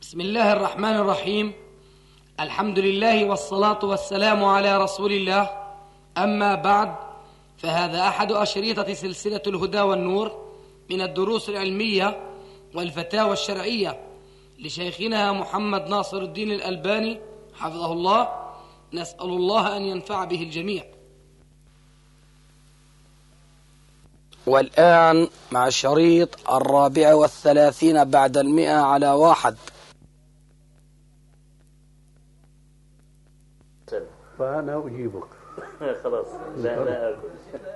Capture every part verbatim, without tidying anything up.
بسم الله الرحمن الرحيم. الحمد لله والصلاة والسلام على رسول الله. أما بعد، فهذا أحد أشريطة سلسلة الهدى والنور من الدروس العلمية والفتاوى الشرعية لشيخنا محمد ناصر الدين الألباني حفظه الله. نسأل الله أن ينفع به الجميع. والآن مع الشريط الرابع والثلاثين بعد المئة على واحد. فأنا أجيبك. خلاص لا لا أقول.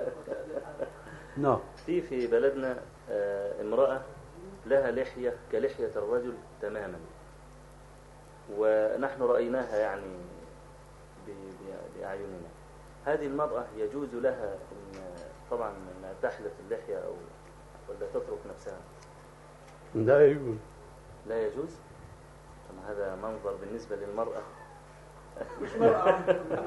نعم. في في بلدنا امرأة لها لحية كلحية الرجل تماما، ونحن رأيناها يعني بأعيننا. هذه المرأة يجوز لها إن طبعا أن تحلق اللحية أو ولا تترك نفسها؟ لا يجوز. لا يجوز؟ طبعا هذا منظر بالنسبة للمرأة. مش مرأة.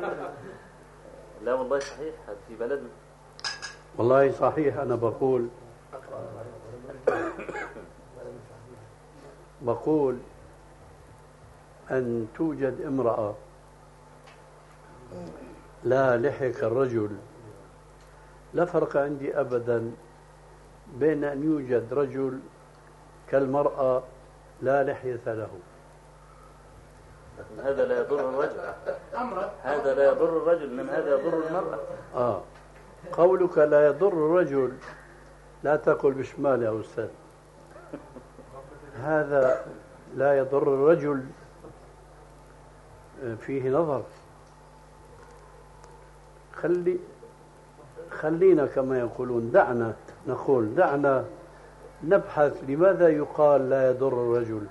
لا والله صحيح في بلدنا. والله صحيح. أنا بقول بقول أن توجد امرأة لا لحية كالرجل، لا فرق عندي أبدا بين أن يوجد رجل كالمرأة لا لحية له. هذا لا يضر الرجل، هذا لا يضر الرجل، إنما هذا يضر المرأة. آه قولك لا يضر الرجل، لا تقل بشمال يا أستاذ. هذا لا يضر الرجل فيه نظر. خلي خلينا كما يقولون، دعنا نقول دعنا نبحث لماذا يقال لا يضر الرجل.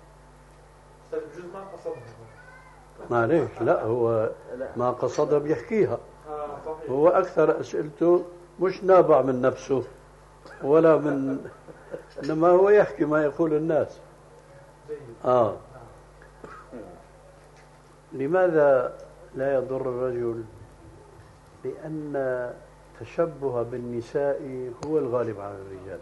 معليش، لا هو ما قصد بيحكيها، هو أكثر أسئلته مش نابع من نفسه ولا من، إنما هو يحكي ما يقول الناس. آه لماذا لا يضر الرجل؟ لأن تشبه بالنساء هو الغالب على الرجال،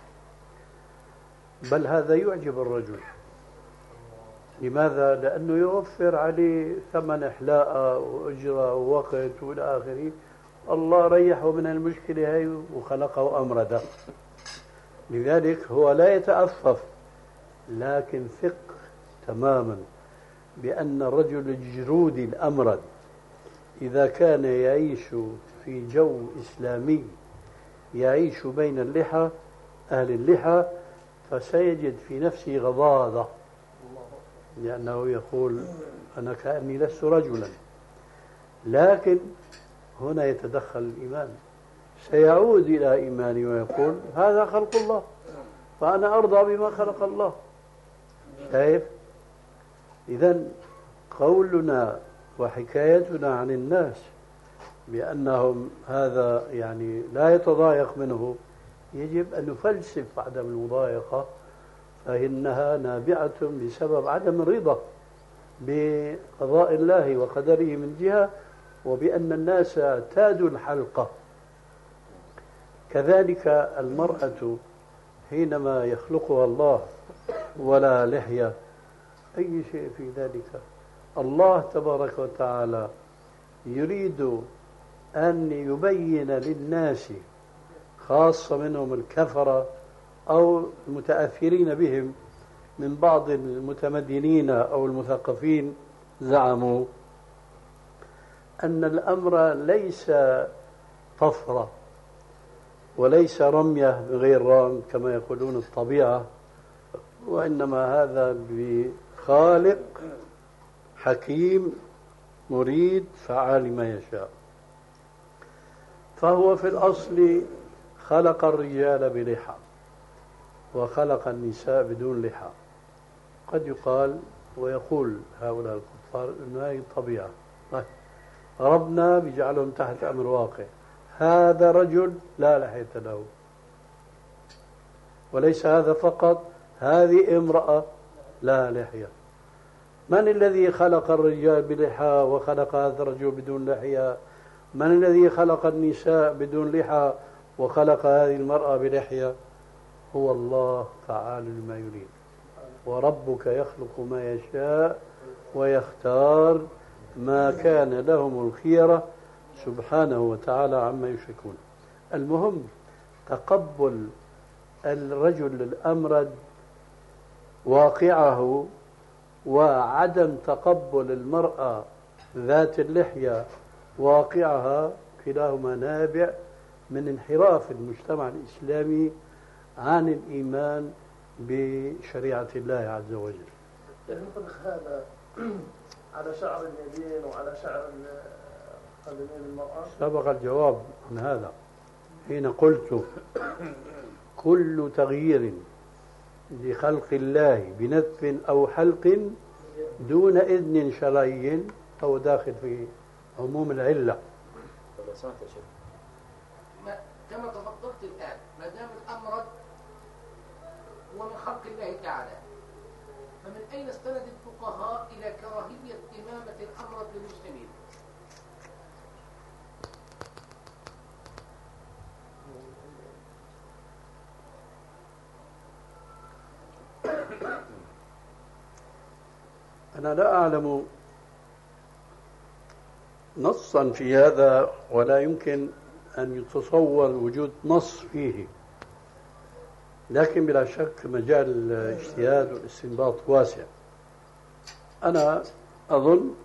بل هذا يعجب الرجل. لماذا؟ لأنه يوفر عليه ثمن إحلاء وأجرة ووقت وإلى آخره. الله ريحه من المشكلة هاي وخلقه أمردا. لذلك هو لا يتأفف، لكن ثق تماما بأن الرجل الجرودي الأمرد إذا كان يعيش في جو إسلامي يعيش بين اللحى أهل اللحى فسيجد في نفسه غضاضة، لأنه يقول أنا كأني لست رجلا. لكن هنا يتدخل الإيمان، سيعود إلى إيماني ويقول هذا خلق الله فأنا أرضى بما خلق الله. شايف؟ إذن قولنا وحكايتنا عن الناس بأنهم هذا يعني لا يتضايق منه، يجب أن نفلسف عدم المضايقة، فإنها نابعة بسبب عدم الرضا بقضاء الله وقدره من جهة، وبأن الناس اعتادوا الحلقة. كذلك المرأة حينما يخلقها الله ولا لحية، أي شيء في ذلك؟ الله تبارك وتعالى يريد أن يبين للناس، خاصة منهم الكفرة أو المتأثرين بهم من بعض المتمدنين أو المثقفين، زعموا أن الأمر ليس طفرة وليس رمية بغير رام كما يقولون الطبيعة، وإنما هذا بخالق حكيم مريد فعال ما يشاء. فهو في الأصل خلق الرجال بلحى وخلق النساء بدون لحى. قد يقال ويقول هؤلاء الكفار أن هذه الطبيعة، ربنا بيجعلهم تحت أمر واقع. هذا رجل لا لحية له، وليس هذا فقط، هذه امرأة لا لحية. من الذي خلق الرجال بلحى وخلق هذا الرجل بدون لحية؟ من الذي خلق النساء بدون لحى وخلق هذه المرأة بلحية؟ هو الله فعال لما يريد. وربك يخلق ما يشاء ويختار ما كان لهم الخيرة سبحانه وتعالى عما يشركون. المهم تقبل الرجل الأمرد واقعه وعدم تقبل المرأة ذات اللحية واقعها، كلاهما نابع من انحراف المجتمع الإسلامي عن الإيمان بشريعة الله عز وجل. ينطبق هذا على شعر اليدين وعلى شعر قدمين المرأة؟ سبق الجواب عن هذا حين قلت كل تغيير لخلق الله بنتف أو حلق دون إذن شرعي أو داخل في عموم العلة. ما كما تفضلت الآن، ما دام الأمر هو من خلق الله تعالى، فمن أين استند الفقهاء إلى كراهية إمامة الأمر للمسلمين؟ أنا لا أعلم نصا في هذا، ولا يمكن أن يتصور وجود نص فيه، لكن بلا شك مجال الاجتهاد والاستنباط واسع. أنا أظن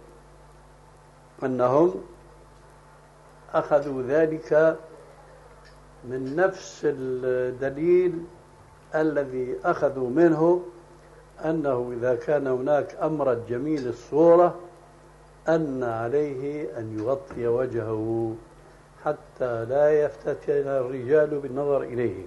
أنهم أخذوا ذلك من نفس الدليل الذي أخذوا منه أنه إذا كان هناك أمر جميل الصورة أن عليه أن يغطي وجهه حتى لا يفتتن الرجال بالنظر إليه.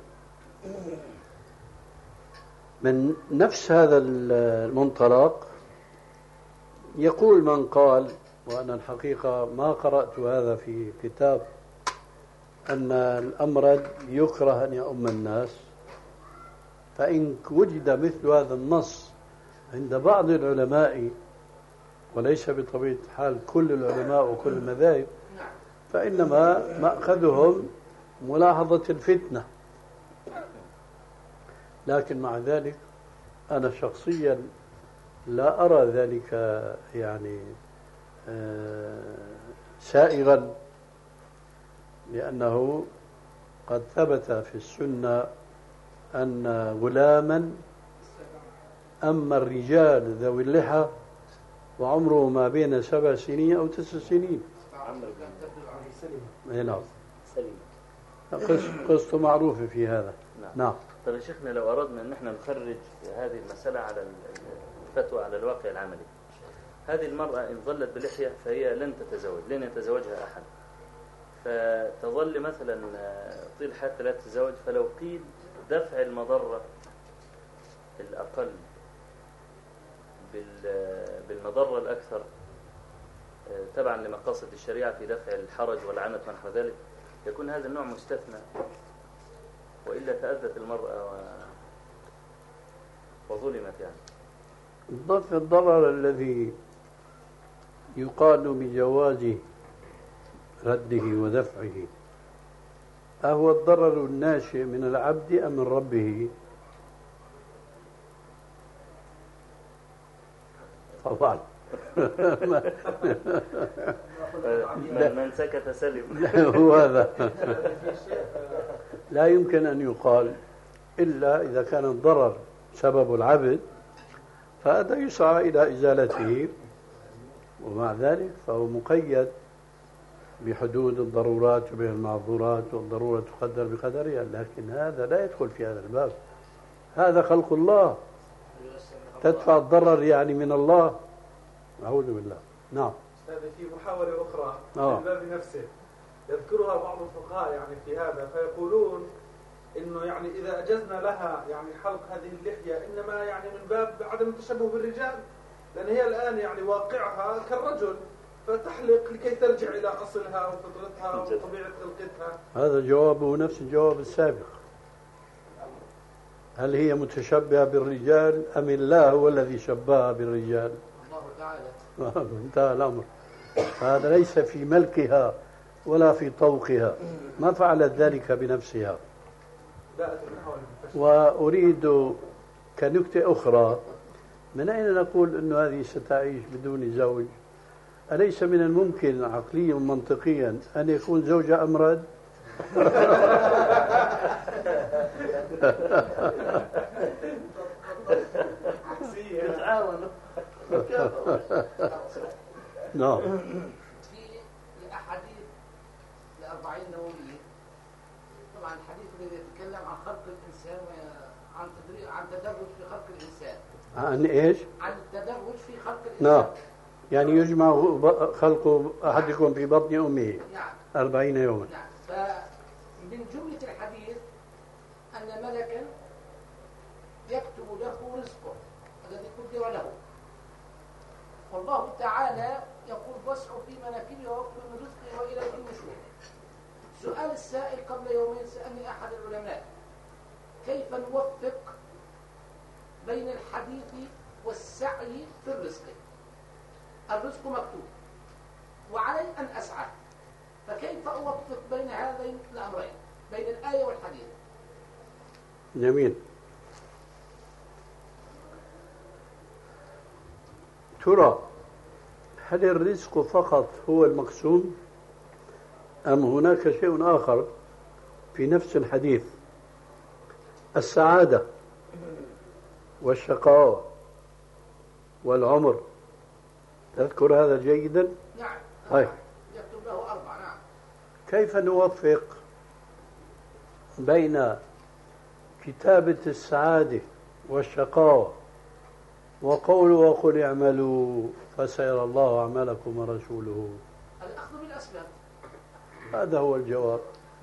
من نفس هذا المنطلق يقول من قال، وأنا الحقيقة ما قرأت هذا في كتاب، أن الأمرد يكره أن يؤم الناس، فإن وجد مثل هذا النص عند بعض العلماء وليس بطبيعة الحال كل العلماء وكل المذاهب، فإنما مأخذهم ملاحظة الفتنة. لكن مع ذلك أنا شخصيا لا أرى ذلك يعني سائغا، لأنه قد ثبت في السنة أن غلاما أما الرجال ذوي اللحى وعمره ما بين سبع سنين أو تسع سنين. نعم، قصته معروفة في هذا. نعم. نعم. طيب يا شيخنا، لو أردنا أن احنا نخرج هذه المسألة على الفتوى على الواقع العملي، هذه المرأة إن ظلت بلحية فهي لن تتزوج، لن يتزوجها أحد، فتظل مثلا طيل حتى لا تتزوج، فلو قيل دفع المضرة الأقل بالمضرة الأكثر تبعا لمقاصد الشريعة في دفع الحرج والعنت ونحو ذلك، يكون هذا النوع مستثنى، وإلا تأذت المرأة وظلمت. يعني الضف الضرر الذي يقال بجواز رده ودفعه أهو الضرر الناشئ من العبد أم من ربه؟ طبعا من سكت سلم. هو هذا. لا يمكن أن يقال إلا إذا كان الضرر سبب العبد، فهذا يسعى إلى إزالته، ومع ذلك فهو مقيد بحدود الضرورات وبين المعذورات، والضرورة تقدر بقدرها، لكن هذا لا يدخل في هذا الباب. هذا خلق الله، تدفع الضرر يعني من الله، أعوذ بالله. نعم. هذا في محاولة أخرى آه. في الباب نفسه يذكرها بعض الفقهاء يعني في هذا، فيقولون إنه يعني إذا أجزنا لها يعني حلق هذه اللحية إنما يعني من باب عدم التشبه بالرجال، لأن هي الآن يعني واقعها كالرجل، فتحلق لكي ترجع إلى أصلها وفطرتها وطبيعة خلقتها. هذا جوابه نفس الجواب السابق. هل هي متشبهة بالرجال أم الله هو الذي شبهها بالرجال؟ الله تعالى. انتهى الأمر. هذا ليس في ملكها ولا في طوقها، ما فعلت ذلك بنفسها. وأريد كنكتة أخرى من أين نقول أن هذه ستعيش بدون زوج؟ أليس من الممكن عقليا ومنطقيا أن يكون زوجها أمرد؟ نعم. في الأحاديث الأربعين النووية طبعا الحديث الذي يتكلم عن خلق الإنسان وعن تدريج عن تدرج في خلق الإنسان. عن إيش؟ عن التدرج في خلق الإنسان. نعم. يعني يجمع خلق أحدكم في بطن أمه. نعم. أربعين يوما. نعم. فمن جملة الحديث أن ملكا يكتب له رزقه الذي قدر له، والله تعالى يقول واسعوا في مناكبه واكلوا من رزقه واليه النشور. سؤال السائل قبل يومين سألني أحد العلماء كيف نوفق بين الحديث والسعي في الرزق. الرزق مكتوب وعلي أن أسعى، فكيف أوفق بين هذين الأمرين، بين الآية والحديث؟ جميل. ترى هل الرزق فقط هو المقسوم أم هناك شيء آخر في نفس الحديث؟ السعادة والشقاوة والعمر، تذكر هذا جيدا؟ نعم. طيب. يكتب له أربعة. نعم. كيف نوفق بين كتابة السعادة والشقاوة وقوله وقل اعملوا فسيرى الله أعمالكم ورسوله؟ الأخذ بالأسباب. هذا هو الجواب.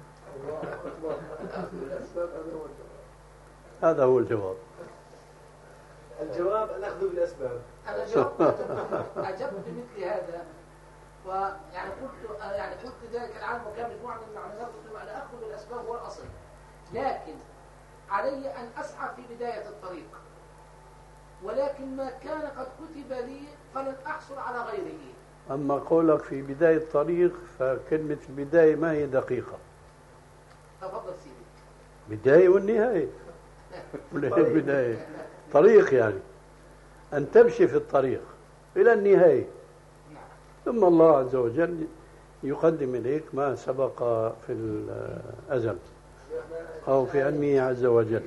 هذا هو الجواب. الجواب الأخذ بالأسباب. أنا جاوبت أجبت بمثل هذا، ويعني قلت يعني قلت ذلك العام وكان مجموعة من المعنيات قلت أن الأخذ بالأسباب هو الأصل، لكن علي أن أسعى في بداية الطريق، ولكن ما كان قد كتب لي فلن أحصل على غيره. أما قولك في بداية الطريق فكلمة البداية ما هي دقيقة. تفضل سيدي. بداية والنهاية. ولا هي البداية طريق، يعني أن تمشي في الطريق إلى النهاية، ثم الله عز وجل يقدم إليك ما سبق في الأزل أو في علمه عز وجل.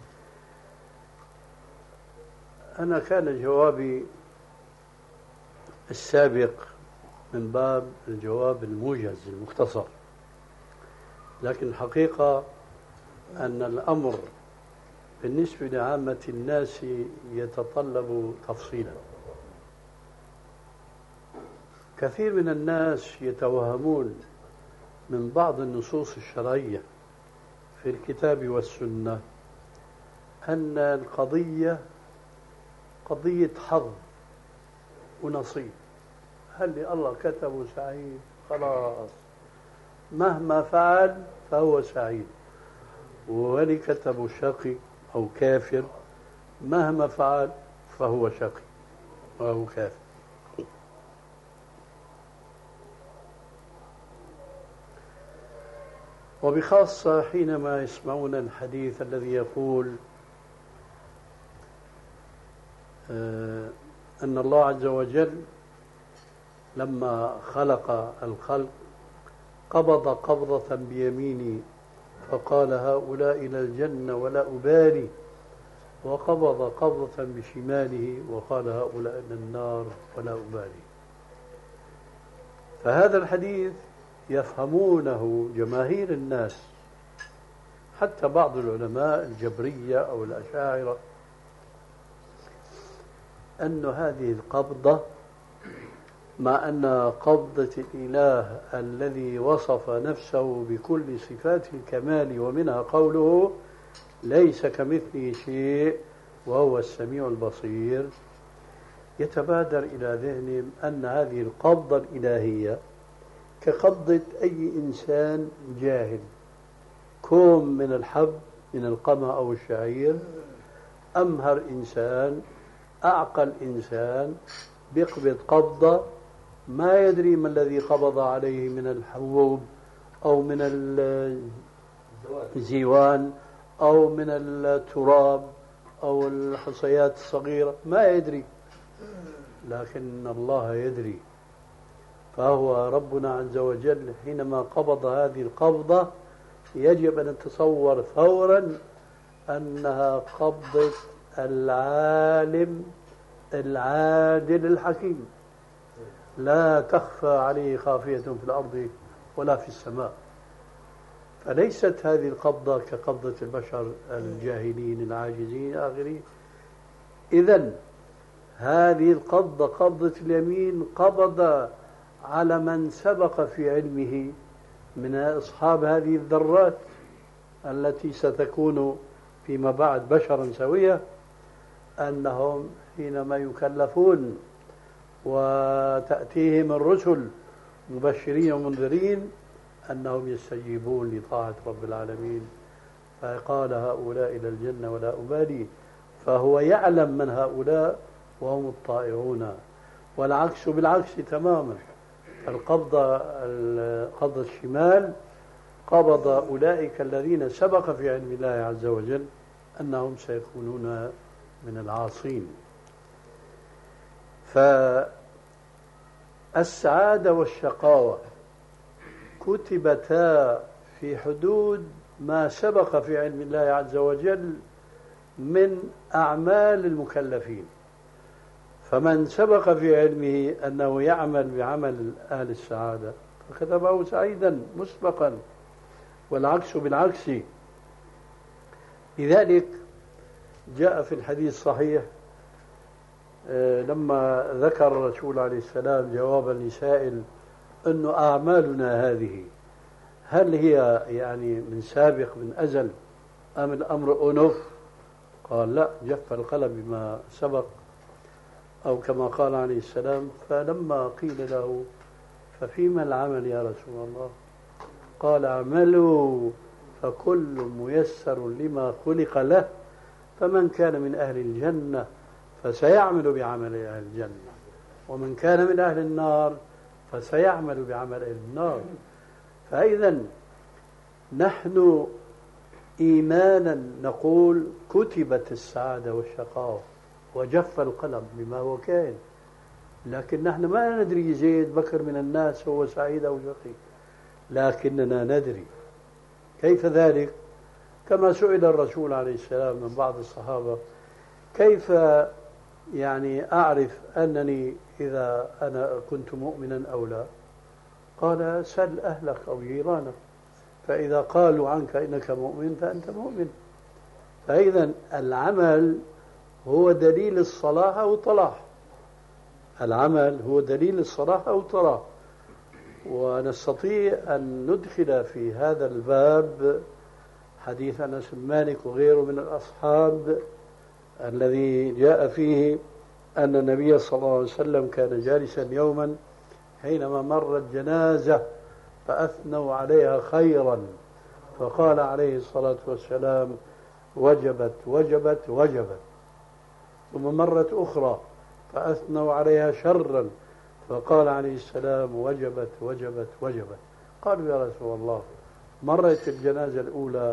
أنا كان جوابي السابق من باب الجواب الموجز المختصر، لكن الحقيقة أن الأمر بالنسبة لعامة الناس يتطلب تفصيلا. كثير من الناس يتوهمون من بعض النصوص الشرعية في الكتاب والسنة أن القضية قضية حظ ونصيب. هل الله كتبه سعيد خلاص مهما فعل فهو سعيد، وهل كتبه شقي أو كافر مهما فعل فهو شقي وهو كافر. وبخاصة حينما يسمعون الحديث الذي يقول آه أن الله عز وجل لما خلق الخلق قبض قبضة بيمينه فقال هؤلاء إلى الجنة ولا أبالي، وقبض قبضة بشماله وقال هؤلاء إلى النار ولا أبالي. فهذا الحديث يفهمونه جماهير الناس، حتى بعض العلماء الجبرية أو الأشاعرة، أن هذه القبضة مع أن قبضة الإله الذي وصف نفسه بكل صفات الكمال ومنها قوله ليس كمثله شيء وهو السميع البصير، يتبادر إلى ذهنهم أن هذه القبضة الإلهية كقبضة أي إنسان جاهل، كوم من الحب من القمح أو الشعير، أمهر إنسان أعقل إنسان بيقبض قبضة ما يدري ما الذي قبض عليه من الحبوب أو من الزيوان أو من التراب أو الحصيات الصغيرة ما يدري، لكن الله يدري. فهو ربنا عز وجل حينما قبض هذه القبضة يجب أن نتصور فورا أنها قبضة العالم العادل الحكيم، لا تخفى عليه خافية في الأرض ولا في السماء. فليست هذه القبضة كقبضة البشر الجاهلين العاجزين آخرين. إذن هذه القبضة قبضة اليمين قبض على من سبق في علمه من أصحاب هذه الذرات التي ستكون فيما بعد بشرا سوية، أنهم حينما يكلفون وتأتيهم الرسل مبشرين ومنذرين أنهم يستجيبون لطاعة رب العالمين. فقال هؤلاء إلى الجنة ولا أبالي، فهو يعلم من هؤلاء وهم الطائعون. والعكس بالعكس تماما. القبضة قبض الشمال قبض أولئك الذين سبق في علم الله عز وجل أنهم سيكونون من العاصين. فالسعادة والشقاوة كتبتا في حدود ما سبق في علم الله عز وجل من أعمال المكلفين. فمن سبق في علمه أنه يعمل بعمل أهل السعادة فكتبه سعيدا مسبقا، والعكس بالعكس. لذلك جاء في الحديث الصحيح لما ذكر الرسول عليه السلام جوابا لسائل أن أعمالنا هذه هل هي يعني من سابق من أزل أم الأمر أنف؟ قال لا، جف القلم بما سبق، أو كما قال عليه السلام. فلما قيل له ففيما العمل يا رسول الله؟ قال اعملوا فكل ميسر لما خلق له، فمن كان من أهل الجنة فسيعمل بعمل أهل الجنة، ومن كان من أهل النار فسيعمل بعمل أهل النار. فإذا نحن إيمانا نقول كتبت السعادة والشقاوة وجف القلم بما هو كائن، لكن نحن ما ندري زيد بكر من الناس هو سعيد أو شقي، لكننا ندري. كيف ذلك؟ كما سئل الرسول عليه السلام من بعض الصحابة كيف يعني أعرف أنني إذا أنا كنت مؤمنا أو لا؟ قال سل أهلك أو جيرانك، فإذا قالوا عنك إنك مؤمن فأنت مؤمن. فإذا العمل هو دليل الصلاح أو الطلاح، العمل هو دليل الصلاح أو الطلاح. ونستطيع أن ندخل في هذا الباب حديث أنس بن مالك وغيره من الأصحاب الذي جاء فيه أن النبي صلى الله عليه وسلم كان جالسا يوما حينما مرت جنازة فأثنوا عليها خيرا، فقال عليه الصلاة والسلام وجبت وجبت وجبت. ثم مرت أخرى فأثنوا عليها شرا، فقال عليه السلام وجبت وجبت وجبت. قالوا يا رسول الله مرت الجنازة الأولى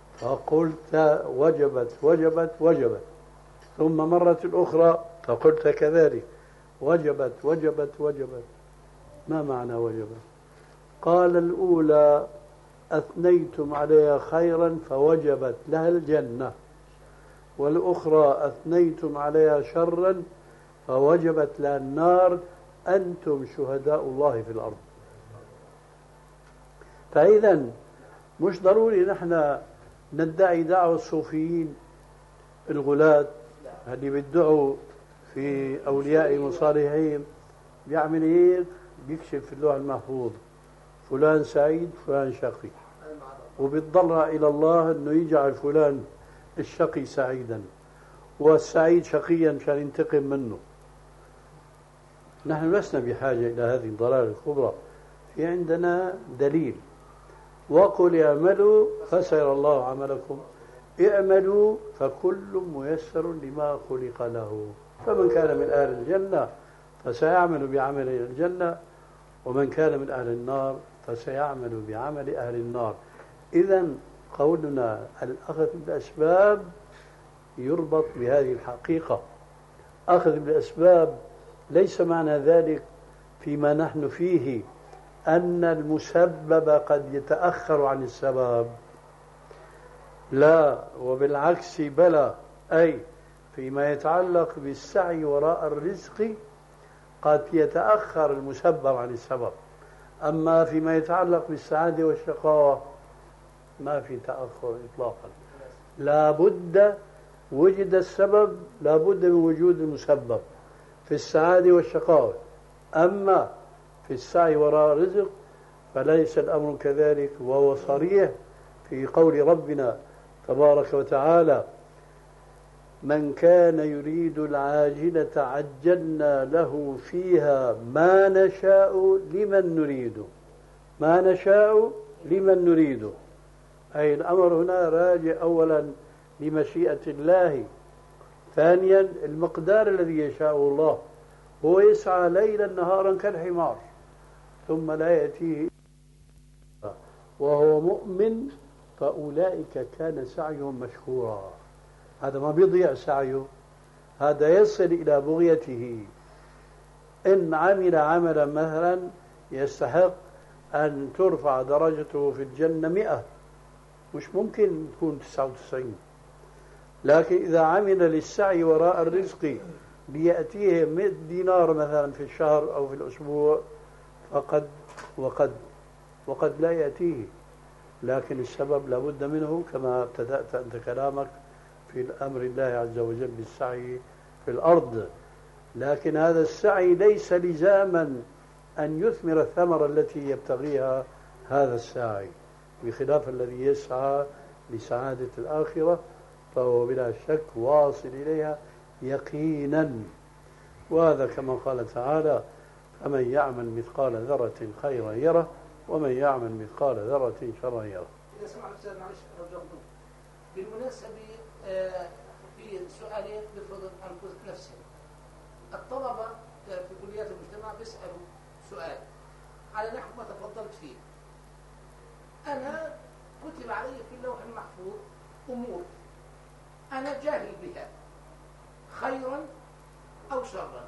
فقلت وجبت وجبت وجبت، ثم مرت الأخرى فقلت كذلك وجبت وجبت وجبت، ما معنى وجبت؟ قال الأولى أثنيتم عليها خيرا فوجبت لها الجنة، والأخرى أثنيتم عليها شرا فوجبت لها النار، أنتم شهداء الله في الأرض. فإذا مش ضروري نحن ندعي دعوة الصوفيين الغلاة اللي بيدعوا في أولياء وصالحين، بيعمل هيك بيكشف في اللوح المحفوظ فلان سعيد فلان شقي، وبيتضرع إلى الله أنه يجعل فلان الشقي سعيدا والسعيد شقيا مشان ينتقم منه. نحن لسنا بحاجة إلى هذه الضلالة الكبرى. في عندنا دليل وقل اعملوا فسيرى الله عملكم، اعملوا فكل ميسر لما خلق له، فمن كان من أهل الجنة فسيعمل بعمل الجنة، ومن كان من أهل النار فسيعمل بعمل أهل النار. إذن قولنا الأخذ بالأسباب يربط بهذه الحقيقة. أخذ بالأسباب ليس معنى ذلك فيما نحن فيه أن المسبب قد يتأخر عن السبب، لا، وبالعكس بلى، أي فيما يتعلق بالسعي وراء الرزق قد يتأخر المسبب عن السبب، أما فيما يتعلق بالسعادة والشقاوة ما في تأخر إطلاقا، لا بد وجد السبب لا بد من وجود المسبب في السعادة والشقاوة. أما في السعي وراء الرزق فليس الأمر كذلك، وهو صريح في قول ربنا تبارك وتعالى: من كان يريد العاجلة عجلنا له فيها ما نشاء لمن نريد، ما نشاء لمن نريد، أي الأمر هنا راجع أولا لمشيئة الله، ثانيا المقدار الذي يشاء الله، هو يسعى ليلا نهارا كالحمار ثم لا يأتيه وهو مؤمن فأولئك كان سعيهم مشكورا. هذا ما بيضيع سعيه، هذا يصل إلى بغيته. إن عمل عملا مثلا يستحق أن ترفع درجته في الجنة مئة، مش ممكن تكون تسعة وتسعين، لكن إذا عمل للسعي وراء الرزق ليأتيه مئة دينار مثلا في الشهر أو في الأسبوع فقد وقد وقد لا يأتيه، لكن السبب لابد منه كما ابتدأت أنت كلامك في الأمر الله عز وجل بالسعي في الأرض. لكن هذا السعي ليس لزاما أن يثمر الثمرة التي يبتغيها هذا الساعي، بخلاف الذي يسعى لسعادة الآخرة فهو بلا شك واصل إليها يقينا. وهذا كما قال تعالى: فمن يعمل مثقال ذرة خيرا يره ومن يعمل مثقال ذرة شرا يره. إذا سمحت أستاذ معلش أرجوكم بالمناسبة آه في سؤالين بفضل عن نفسهم. الطلبة في كليات المجتمع بيسألوا سؤال على نحو ما تفضلت فيه. أنا كتب علي في اللوح المحفوظ أمور أنا جاهل بها خيرا أو شرا،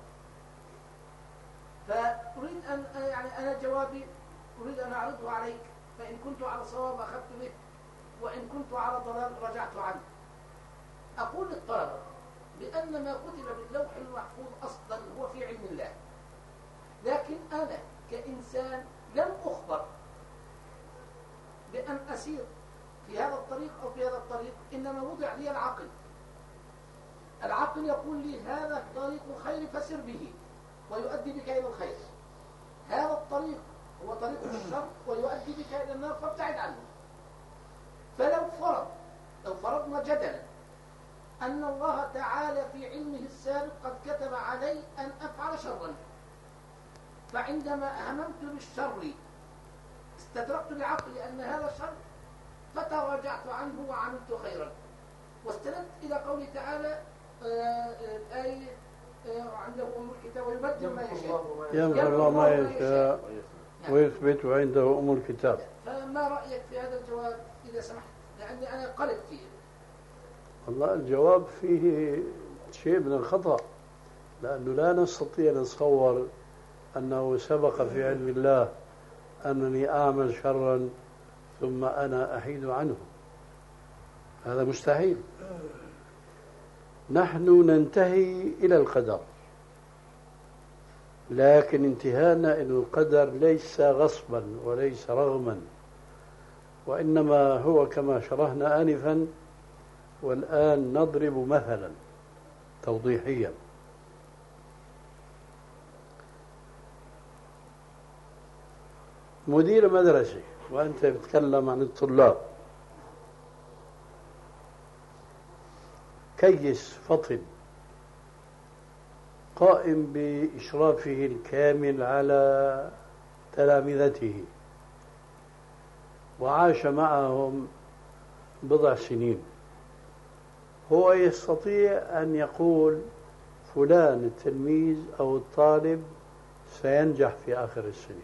فأريد أن يعني أنا جوابي أريد أن أعرضه عليك، فإن كنت على صواب أخذت به وإن كنت على ضلال رجعت عنه. أقول للطلبة بأن ما كتب باللوح المحفوظ أصلا هو في علم الله، لكن أنا كإنسان لم أخبر بأن أسير في هذا الطريق أو في هذا الطريق، إنما وضع لي العقل. العقل يقول لي هذا طريق الخير فسر به ويؤدي بك إلى الخير، هذا الطريق هو طريق الشر ويؤدي بك إلى النار فابتعد عنه. فلو فرض لو فرضنا جدلا أن الله تعالى في علمه السابق قد كتب علي أن أفعل شرا، فعندما هممت بالشر استدركت بعقلي أن هذا شر فتراجعت عنه وعملت خيرا، واستندت إلى قوله تعالى الآية عنده أم الكتاب ويبدل ما يشاء، يمحو الله ما يشاء ويثبت عنده أم الكتاب. فما رأيك في هذا الجواب إذا سمحت؟ لأني أنا قلت فيه. والله الجواب فيه شيء من الخطأ، لأنه لا نستطيع نتصور أنه سبق في علم الله أنني أعمل شرا ثم أنا أحيد عنه، هذا مستحيل. نحن ننتهي إلى القدر، لكن انتهانا إلى القدر ليس غصبا وليس رغما، وإنما هو كما شرحنا آنفا، والآن نضرب مثلا توضيحيا. مدير مدرسة وأنت بتتكلم عن الطلاب، كيس فطن قائم بإشرافه الكامل على تلامذته وعاش معهم بضع سنين، هو يستطيع أن يقول فلان التلميذ أو الطالب سينجح في آخر السنة،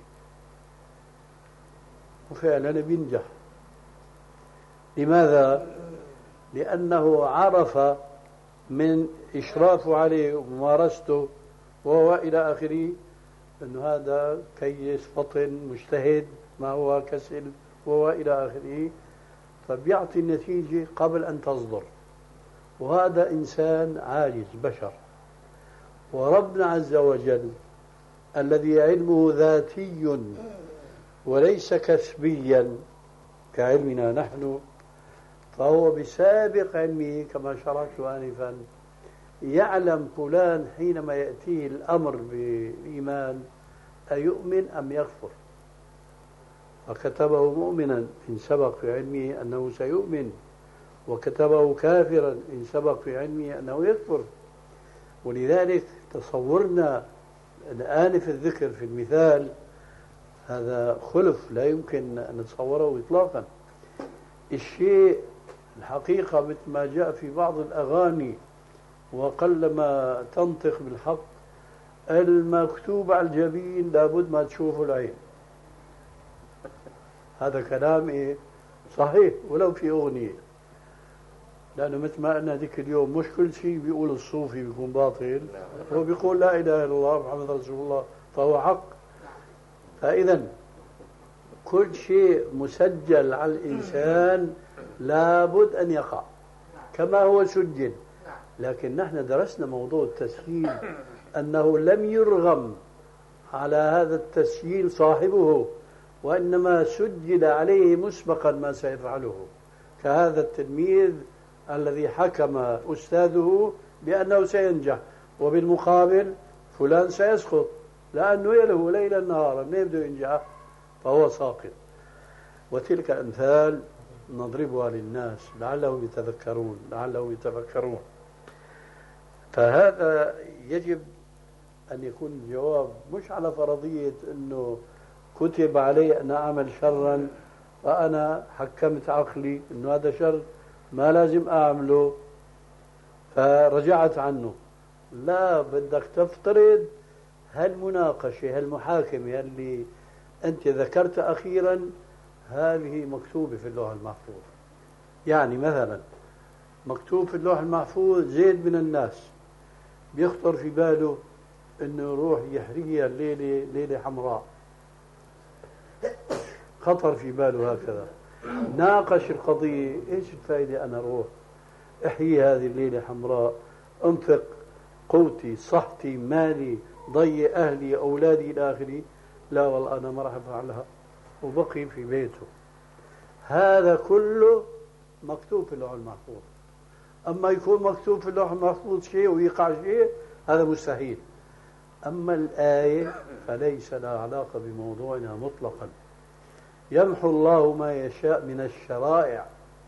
وفعلا بينجح. لماذا؟ لأنه عرف من إشرافه عليه وممارسته وهو إلى آخره، أنه هذا كيس فطن مجتهد ما هو كسل وهو إلى آخره، فبيعطي النتيجة قبل أن تصدر. وهذا إنسان عاجز بشر، وربنا عز وجل الذي علمه ذاتي وليس كسبيا كعلمنا نحن، فهو بسابق علمه كما شرحت آنفا يعلم فلان حينما يأتيه الأمر بالإيمان أيؤمن أم يكفر، فكتبه مؤمنا إن سبق في علمه أنه سيؤمن، وكتبه كافرا إن سبق في علمه أنه يكفر. ولذلك تصورنا آنف الذكر في المثال هذا خلف لا يمكن أن نتصوره إطلاقا. الشيء الحقيقة مثل ما جاء في بعض الأغاني وقلما تنطق بالحق، المكتوب على الجبين لابد ما تشوفه العين. هذا كلام إيه صحيح ولو في أغنية، لأنه مثل ما قلنا ذيك اليوم مش كل شيء بيقول الصوفي بيكون باطل، هو بيقول لا إله إلا الله محمد رسول الله فهو حق. فإذا كل شيء مسجل على الإنسان لابد أن يقع كما هو سجل. لكن نحن درسنا موضوع التسجيل أنه لم يرغم على هذا التسجيل صاحبه، وإنما سجل عليه مسبقا ما سيفعله، كهذا التلميذ الذي حكم أستاذه بأنه سينجح، وبالمقابل فلان سيسقط لأنه يله ليلا نهارا ما يبدو ينجح فهو ساقط. وتلك أمثال نضربها للناس لعلهم يتذكرون لعلهم يتفكرون. فهذا يجب أن يكون الجواب مش على فرضية أنه كتب علي أن أعمل شرا فأنا حكمت عقلي أنه هذا شر ما لازم أعمله فرجعت عنه. لا، بدك تفترض هالمناقشة هالمحاكمة اللي أنت ذكرت أخيرا هذه مكتوبة في اللوح المحفوظ. يعني مثلا مكتوب في اللوح المحفوظ زيد من الناس بيخطر في باله أنه يروح يحرقها الليلة ليلة حمراء، خطر في باله هكذا، ناقش القضية إيش الفائدة أنا أروح أحيي هذه الليلة حمراء، أنفق قوتي صحتي مالي ضيع أهلي أولادي إلى آخره؟ لا والله أنا ما راح أفعلها، وبقي في بيته. هذا كله مكتوب في اللوح المحفوظ. أما يكون مكتوب في اللوح المحفوظ شيء ويقع شيء هذا مستحيل. أما الآية فليس لها علاقة بموضوعنا مطلقا. يمحو الله ما يشاء من الشرائع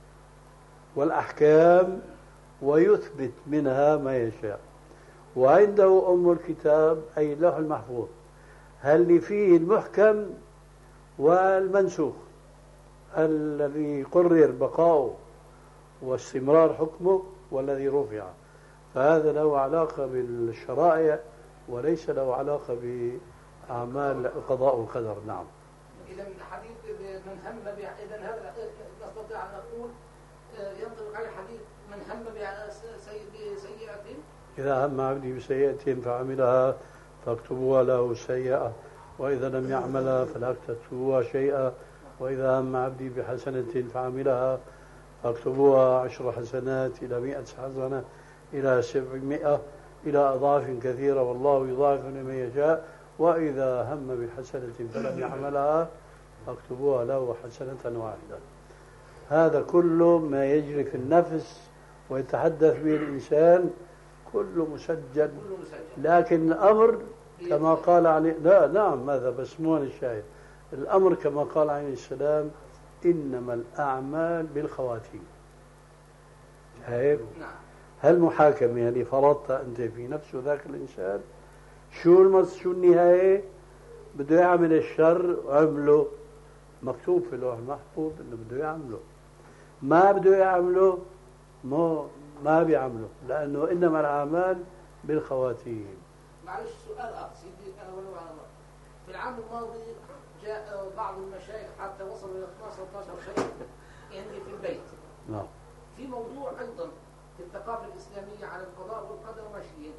والأحكام ويثبت منها ما يشاء. وعنده أم الكتاب أي اللوح المحفوظ اللي فيه المحكم والمنسوخ الذي قرر بقاؤه واستمرار حكمه والذي رفع. فهذا له علاقة بالشرائع وليس له علاقة بأعمال القضاء والقدر. نعم. إذا حديث من هم بها، إذا هذا نستطيع أن نقول ينطبق على حديث من هم بسيئة إذا هم عبدي بسيئة فعملها فاكتبوها له سيئة، وإذا لم يعملها فلا تكتبوها شيئا، وإذا هم عبدي بحسنة فعملها فاكتبوها عشر حسنات إلى مئة حسنة إلى سبعمائة إلى أضعاف كثيرة والله يضاعف لمن يشاء، وإذا هم بحسنة فلم يعملها فاكتبوها له حسنة واحدة. هذا كله ما يجري في النفس ويتحدث به الإنسان كله مسجل. لكن الأمر كما قال عليه لا نعم ماذا بس مو الشاهد. الأمر كما قال عليه السلام إنما الأعمال بالخواتيم. هيك هالمحاكمة اللي فرضتها أنت في نفسه ذاك الإنسان شو المس شو النهاية؟ بده يعمل الشر عمله، مكتوب في اللوح المحفوظ إنه بده يعمله، ما بده يعمله ما ما بيعمله، لأنه إنما الأعمال بالخواتيم. معلش سؤال آخر سيدي أنا ولو على مرة. في العام الماضي جاء بعض المشايخ حتى وصلوا إلى اثناشر ثلاثة عشر شيخ عندي في البيت. نعم. في موضوع أيضا في الثقافة الإسلامية على القضاء والقدر ماشيين.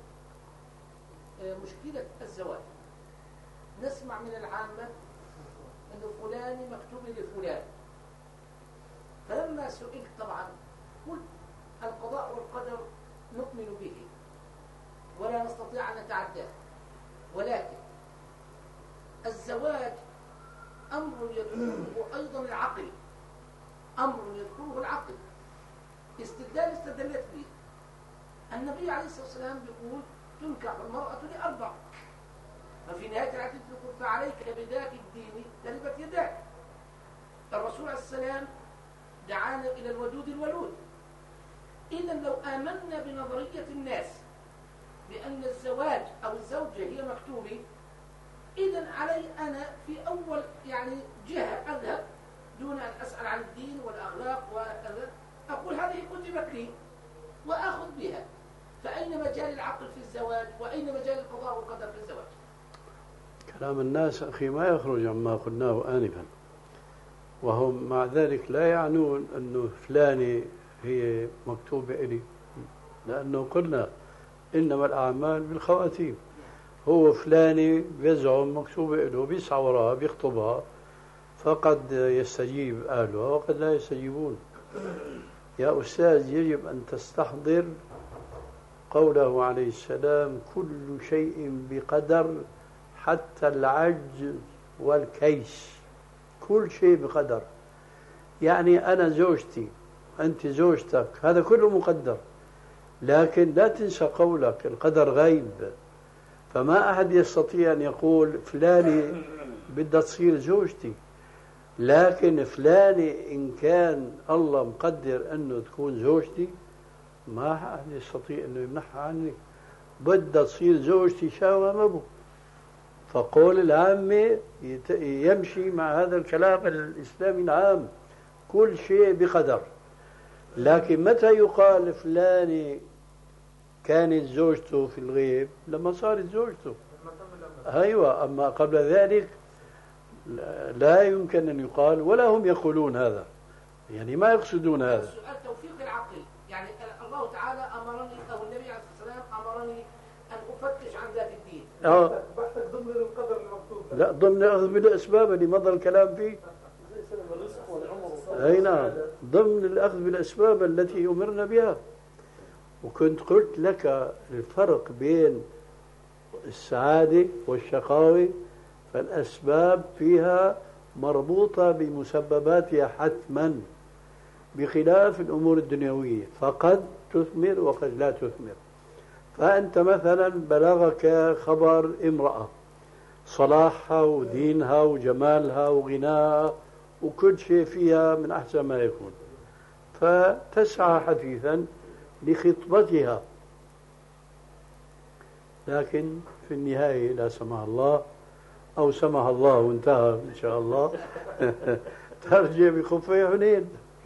مشكلة الزواج، نسمع من العامة أنه فلان مكتوب لفلان، فلما سئلت طبعا قلت القضاء والقدر نؤمن به ولا نستطيع أن نتعداه، ولكن الزواج أمر يذكره أيضا العقل، أمر يذكره العقل. استدلال استدلت به النبي عليه الصلاة والسلام بيقول تنكح المرأة لأربع، ففي نهاية الحديث يقول فعليك بذات الدين تربت يداك. الرسول عليه السلام دعانا إلى الودود الولود. إذا لو آمنا بنظرية الناس بأن الزواج أو الزوجة هي مكتوبة، إذا علي أنا في أول يعني جهة أذهب دون أن أسأل عن الدين والأخلاق وكذا، أقول هذه كتبت لي وأخذ بها. فأين مجال العقل في الزواج وأين مجال القضاء والقدر في الزواج؟ كلام الناس أخي ما يخرج عما قلناه آنفا، وهم مع ذلك لا يعنون أنه فلانة هي مكتوبة إلي، لأنه قلنا إنما الأعمال بالخواتيم. هو فلاني بيزعم مكتوبة له، بيسعى وراها بيخطبها، فقد يستجيب أهلها وقد لا يستجيبون. يا أستاذ يجب أن تستحضر قوله عليه السلام كل شيء بقدر حتى العجز والكيس، كل شيء بقدر. يعني أنا زوجتي أنت زوجتك، هذا كله مقدر، لكن لا تنسى قولك القدر غيب. فما أحد يستطيع أن يقول فلاني بدها تصير زوجتي، لكن فلاني إن كان الله مقدر أنه تكون زوجتي ما أحد يستطيع أنه يمنحها عني، بدها تصير زوجتي شاوة مبو. فقول العامة يمشي مع هذا الكلام الإسلامي العام، كل شيء بقدر. لكن متى يقال فلاني كانت زوجته في الغيب؟ لما صارت زوجته. أيوة، أما قبل ذلك لا يمكن أن يقال، ولا هم يقولون هذا، يعني ما يقصدون هذا. السؤال توفيق العقل، يعني الله تعالى أمرني أو النبي عليه الصلاة والسلام أمرني أن أفتش عن ذات الدين. آه. بحثك ضمن القدر المكتوب. لا، ضمن أخذ بالأسباب اللي مضى الكلام فيه. أي نعم، ضمن الأخذ بالأسباب التي أمرنا بها. وكنت قلت لك الفرق بين السعادة والشقاوة، فالأسباب فيها مربوطة بمسبباتها حتما، بخلاف الأمور الدنيوية فقد تثمر وقد لا تثمر. فأنت مثلا بلغك خبر امرأة صلاحها ودينها وجمالها وغناها وكل شيء فيها من أحسن ما يكون، فتسعى حثيثا لخطبتها، لكن في النهاية لا سمح الله أو سمح الله وانتهى إن شاء الله ترجع بخفي حنين.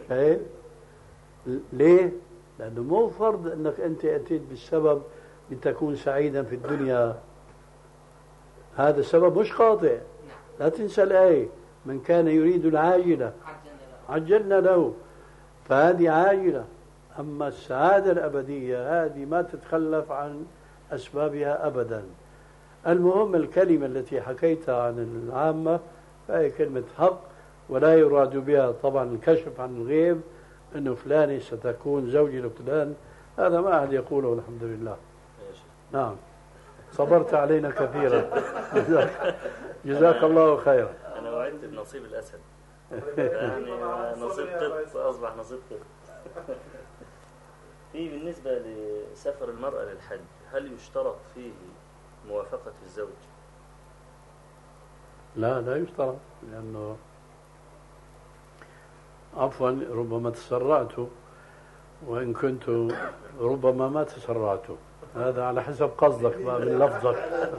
ليه؟ لأنه مو فرض أنك أنت أتيت بالسبب لتكون سعيدا في الدنيا، هذا السبب مش قاطع. لا تنسى الآية من كان يريد العاجلة عجلنا له، فهذه عاجلة. أما السعادة الأبدية هذه ما تتخلف عن أسبابها أبدا. المهم الكلمة التي حكيتها عن العامة فهي كلمة حق، ولا يراد بها طبعا الكشف عن الغيب أنه فلان ستكون زوجي لفلان، هذا ما أحد يقوله الحمد لله. نعم، صبرت علينا كثيرا. جزاك, جزاك الله خيرا. أنا وعدت بنصيب الأسد، يعني نصيب قط أصبح نصيب قط. في بالنسبة لسفر المرأة للحج، هل يشترط فيه موافقة الزوج؟ لا لا يشترط، لأنه عفوا ربما تسرعت، وإن كنت ربما ما تسرعت، هذا على حسب قصدك من لفظك.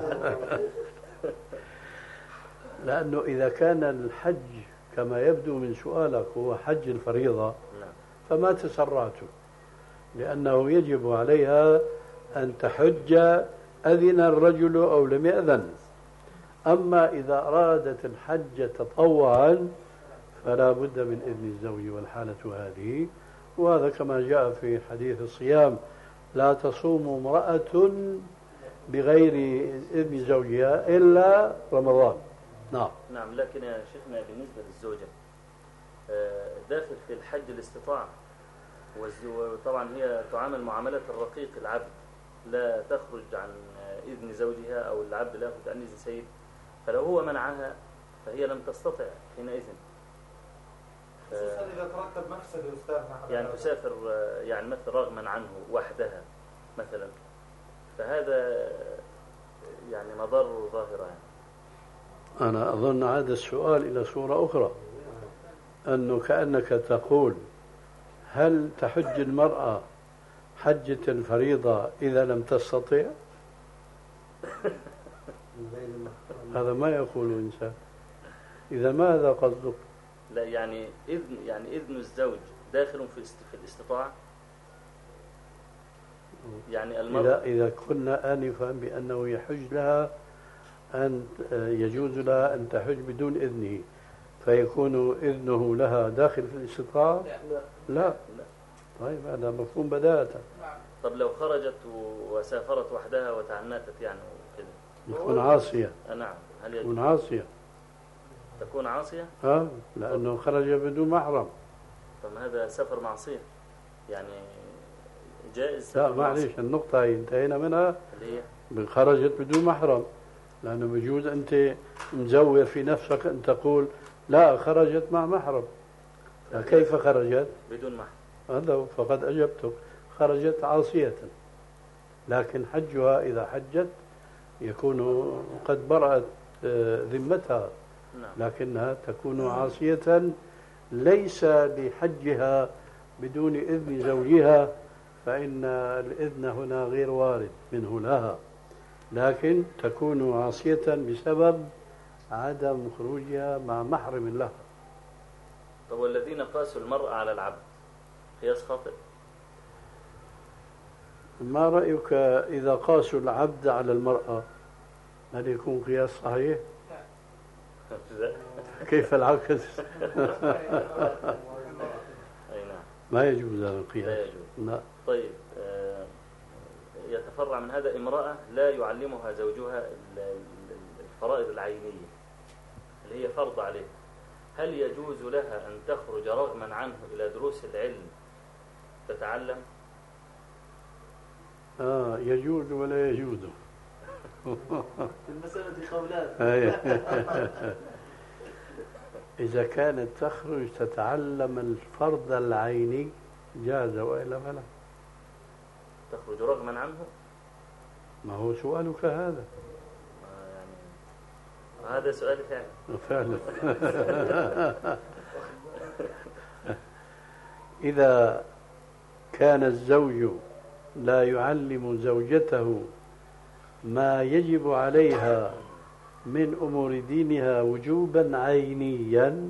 لأنه إذا كان الحج كما يبدو من سؤالك هو حج الفريضة فما تسرعت، لأنه يجب عليها أن تحج أذن الرجل أو لم يأذن. أما إذا أرادت الحج تطوعا فلا بد من إذن الزوج، والحالة هذه وهذا كما جاء في حديث الصيام: لا تصوم امرأة بغير إذن زوجها إلا رمضان. نعم. نعم، لكن يا شيخنا بالنسبة للزوجة داخل في الحج الاستطاعة، وطبعا هي تعامل معاملة الرقيق العبد، لا تخرج عن إذن زوجها أو العبد لا يخرج عن إذن سيد، فلو هو منعها فهي لم تستطع حينئذ. خصوصا إذا ترتب مفسد أستاذنا، يعني تسافر يعني مثل رغما عنه وحدها مثلا، فهذا يعني مضار ظاهرة. يعني أنا أظن هذا السؤال إلى صورة أخرى، أنه كأنك تقول: هل تحج المرأة حجة الفريضة إذا لم تستطع؟ هذا ما يقول الإنسان. إذا ماذا قصدك؟ لا، يعني إذن يعني إذن الزوج داخل في في الاستطاعة. يعني المرأة إذا إذا كنا آنفا بأنه يحج لها أن يجوز لها أن تحج بدون إذنه، فيكون إذنه لها داخل في الاستطاعة؟ لا. لا. طيب هذا مفهوم بداهة. طب لو خرجت وسافرت وحدها وتعنتت يعني وكذا يكون عاصية. نعم. هل يجوز؟ تكون عاصية. تكون عاصية؟ اه لأنه خرج بدون محرم. طب هذا سفر معصية يعني جائز؟ لا معليش، النقطة هي انتهينا منها، اللي هي خرجت بدون محرم، لأنه بجوز أنت مزور في نفسك أن تقول لا خرجت مع محرم. كيف خرجت؟ بدون محرم. هذا فقد أجبتك، خرجت عاصية، لكن حجها إذا حجت يكون قد برأت ذمتها، لكنها تكون عاصية ليس لحجها بدون إذن زوجها، فإن الإذن هنا غير وارد منه لها، لكن تكون عاصية بسبب عدم خروجها مع محرم لها. طب والذين قاسوا المرأة على العبد قياس خاطئ؟ ما رأيك إذا قاسوا العبد على المرأة هل يكون قياس صحيح؟ لا. كيف العكس؟ أي نعم. ما يجوز هذا القياس. لا يجوز. لا. طيب آه يتفرع من هذا امرأة لا يعلمها زوجها الفرائض العينية اللي هي فرض عليه، هل يجوز لها أن تخرج رغما عنه إلى دروس العلم تتعلم؟ آه يجوز ولا يجوز. المسألة قولان. إذا كانت تخرج تتعلم الفرض العيني جاز، وإلا فلا. تخرج رغما عنه؟ ما هو سؤالك هذا؟ آه يعني هذا سؤالي فعلا. فعلا. إذا كان الزوج لا يعلم زوجته ما يجب عليها من أمور دينها وجوبا عينيا،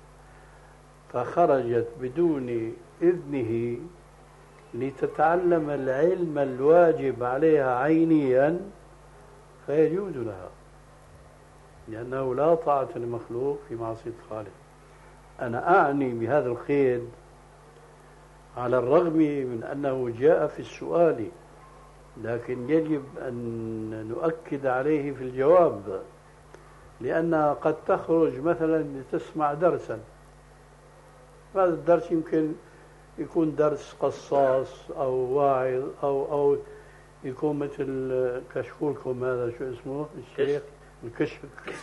فخرجت بدون إذنه لتتعلم العلم الواجب عليها عينيا، فيجوز لها، لأنه لا طاعة لمخلوق في معصية الخالق. أنا أعني بهذا القيد على الرغم من أنه جاء في السؤال، لكن يجب أن نؤكد عليه في الجواب، لأنها قد تخرج مثلا لتسمع درسا، هذا الدرس يمكن يكون درس قصاص أو واعظ أو أو يكون مثل كشكولكم هذا شو اسمه الشيخ الكشك.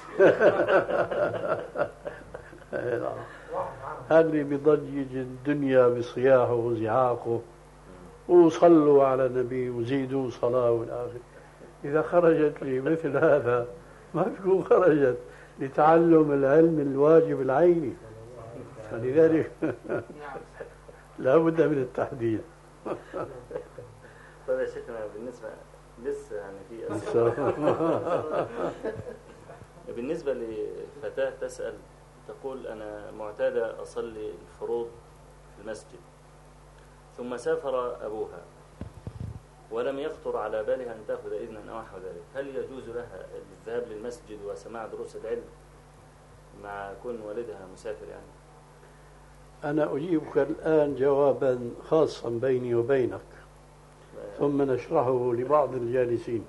هذا بضجيج الدنيا بصياحه وزعاقه وصلوا على النبي وزيدوا صلاة والآخر. إذا خرجت لمثل هذا ما تكون خرجت لتعلم العلم الواجب العيني، فلذلك لا بد من التحديد. طيب يا شيخنا بالنسبة لسه يعني في أسئلة. بالنسبة لفتاة تسأل تقول أنا معتادة أصلي الفروض في المسجد، ثم سافر أبوها ولم يخطر على بالها أن تأخذ إذنا أو نحو ذلك، هل يجوز لها الذهاب للمسجد وسماع دروس العلم مع كون والدها مسافر؟ يعني أنا أجيبك الآن جوابا خاصا بيني وبينك ثم نشرحه لبعض الجالسين.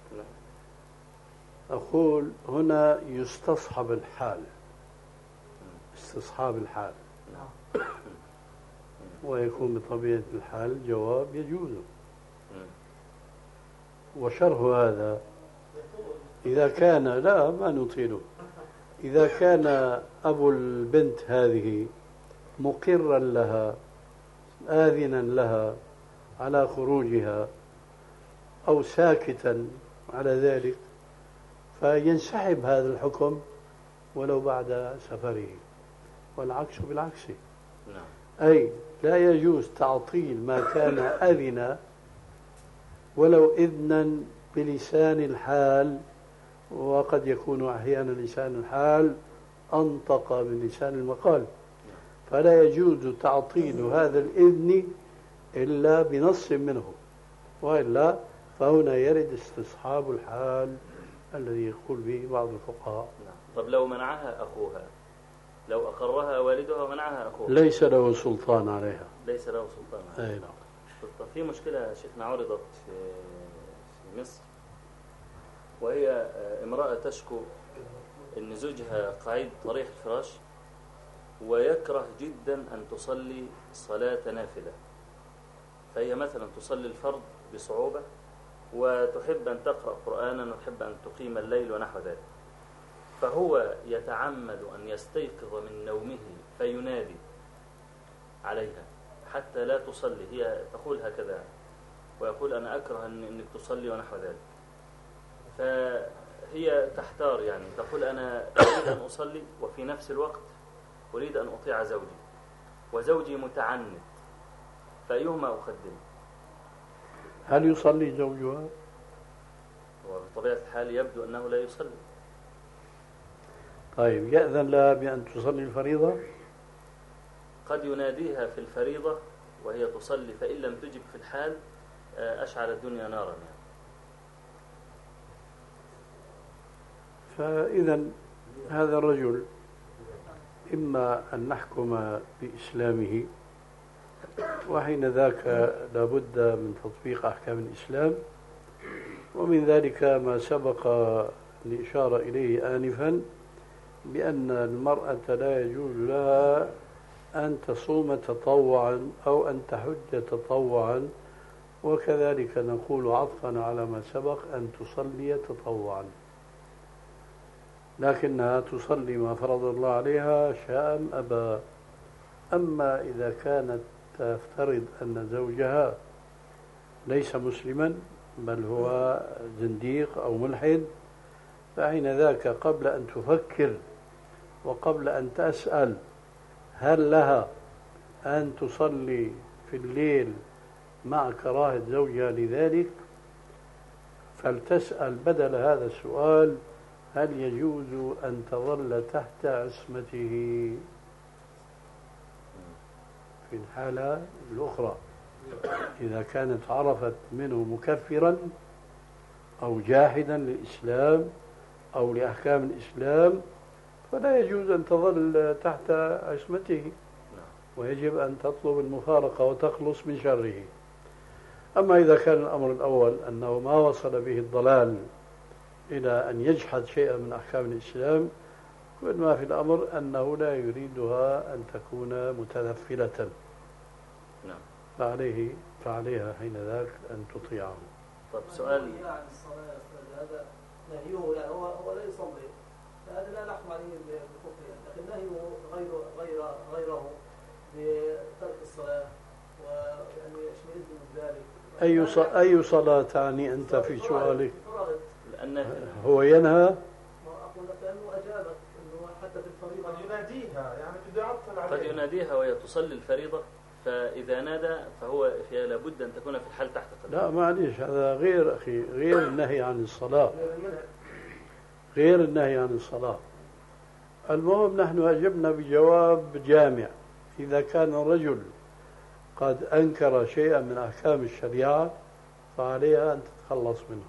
أقول هنا يستصحب الحال، استصحاب الحال، ويكون بطبيعة الحال جواب يجوز. وشرح هذا إذا كان، لا ما نطيله، إذا كان أبو البنت هذه مقرا لها آذنا لها على خروجها أو ساكتا على ذلك فينسحب هذا الحكم ولو بعد سفره، والعكس بالعكس. أي لا يجوز تعطيل ما كان أذن ولو إذنا بلسان الحال، وقد يكون أحيانا لسان الحال أنطق من لسان المقال، فلا يجوز تعطيل هذا الإذن إلا بنص منه، وإلا فهنا يرد استصحاب الحال الذي يقول به بعض الفقهاء. طب لو منعها أخوها، لو أقرها والدها ومنعها أخوها، ليس له سلطان عليها. ليس له سلطان عليها. أي نعم. طب في مشكلة شيخنا عرضت في في مصر، وهي امرأة تشكو أن زوجها قاعد طريح الفراش ويكره جدا أن تصلي صلاة نافلة، فهي مثلا تصلي الفرض بصعوبة وتحب أن تقرأ قرآنا وتحب أن تقيم الليل ونحو ذلك، فهو يتعمد أن يستيقظ من نومه فينادي عليها حتى لا تصلي، هي تقول هكذا ويقول أنا أكره أنك تصلي ونحو ذلك، فهي تحتار يعني تقول أنا أريد أن أصلي وفي نفس الوقت أريد أن أطيع زوجي وزوجي متعنت، فأيهما أقدم؟ هل يصلي زوجها؟ وبطبيعة الحال يبدو أنه لا يصلي. طيب يأذن لها بأن تصلي الفريضة؟ قد يناديها في الفريضة وهي تصلي، فإن لم تجب في الحال أشعل الدنيا نارا يعني. فإذا هذا الرجل إما أن نحكم بإسلامه، وحين ذاك لابد من تطبيق أحكام الإسلام، ومن ذلك ما سبق الإشارة إليه آنفا بأن المرأة لا يجوز لها أن تصوم تطوعا أو أن تحج تطوعا، وكذلك نقول عطفا على ما سبق أن تصلي تطوعا، لكنها تصلي ما فرض الله عليها شاء أم أبى. أما إذا كانت تفترض أن زوجها ليس مسلما بل هو زنديق أو ملحد، فحين ذاك قبل أن تفكر وقبل أن تسأل هل لها أن تصلي في الليل مع كراهة زوجها لذلك، فلتسأل بدل هذا السؤال هل يجوز أن تظل تحت عصمته في الحالة الأخرى، إذا كانت عرفت منه مكفرا أو جاحدا للإسلام أو لأحكام الإسلام فلا يجوز أن تظل تحت عصمته، ويجب أن تطلب المفارقة وتخلص من شره. أما إذا كان الأمر الأول أنه ما وصل به الضلال إلى أن يجحد شيئا من أحكام الإسلام، كل ما في الأمر أنه لا يريدها أن تكون متنفلة، نعم، فعليه فعليها حين ذاك أن تطيعه. طب سؤال عن الصلاة يا أستاذ، هذا نهيه لا هو هو لا يصلي، فهذا لا نحكم عليه بالكفر، لكن نهيه غير غير غيره بترك الصلاة ويعني اشمئز من ذلك. أي صلاة أي صلاة تعني أنت في سؤالك؟ لأنه هو ينهى؟ أقول لك أنه أجابك أنه حتى في الفريضة قد يناديها، يعني بده يعطل عليها، قد يناديها وهي تصلي الفريضة، فإذا نادى فهو هي لابد أن تكون في الحال تحت قدمه. لا معليش، هذا غير أخي، غير النهي عن الصلاة، غير النهي عن الصلاة. المهم نحن أجبنا بجواب جامع. إذا كان الرجل قد أنكر شيئا من أحكام الشريعة فعليها أن تتخلص منه.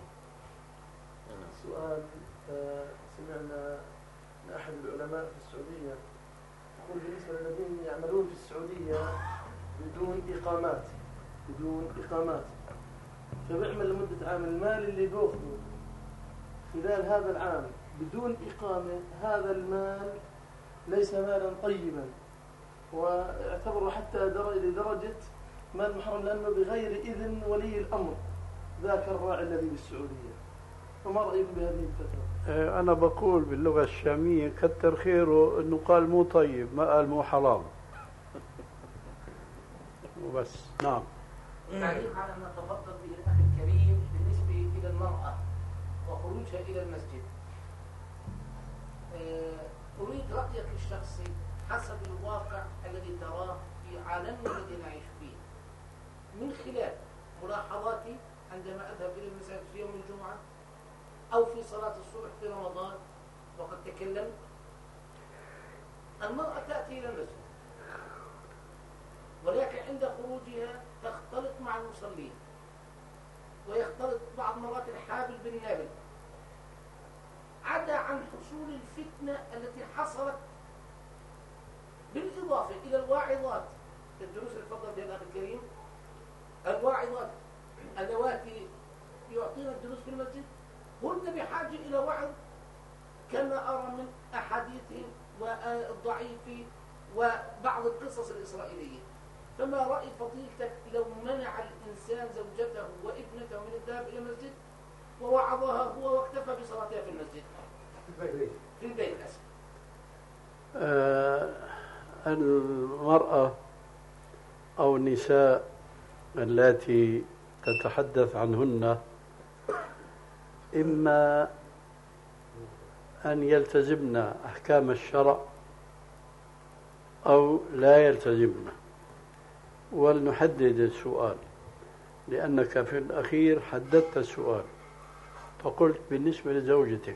سؤال، سمعنا من أحد العلماء في السعودية يقول بالنسبة للذين يعملون في السعودية بدون إقامات بدون إقامات فبيعمل لمدة عام، المال اللي بيأخذه خلال هذا العام بدون إقامة هذا المال ليس مالا طيبا، واعتبره حتى لدرجة مال محرم لأنه بغير إذن ولي الأمر ذاك الراعي الذي بالسعودية. فما رأيكم بهذه الفتوى؟ أنا بقول باللغة الشامية كتر خيره إنه قال مو طيب، ما قال مو حرام وبس. نعم. تعليق على ما تفضل به الأخ الكريم بالنسبة إلى المرأة وخروجها إلى المسجد. أريد رأيك الشخصي حسب الواقع الذي تراه في عالمنا الذي نعيش فيه من خلال ملاحظاتي عندما أذهب إلى المساجد في يوم الجمعة أو في صلاة الصبح في رمضان، وقد تكلمت. المرأة تأتي إلى المسجد ولكن عند خروجها تختلط مع المصلين ويختلط بعض مرات الحابل بالنابل، عدا عن حصول الفتنة التي حصلت بالإضافة إلى الواعظات الدروس اللي تفضل بها الأخ الكريم، الواعظات اللواتي يعطينا الدروس في المسجد هن بحاجة إلى وعظ كما أرى من أحاديثهم والضعيف وبعض القصص الإسرائيلية. فما رأي فضيلتك لو منع الإنسان زوجته وابنته من الذهاب إلى المسجد ووعظها هو واكتفى بصلاتها في المسجد في البيت؟ أسف. آه المرأة أو النساء التي تتحدث عنهن إما أن يلتزمن أحكام الشرع أو لا يلتزمن. ولنحدد السؤال، لأنك في الأخير حددت السؤال فقلت بالنسبة لزوجتك.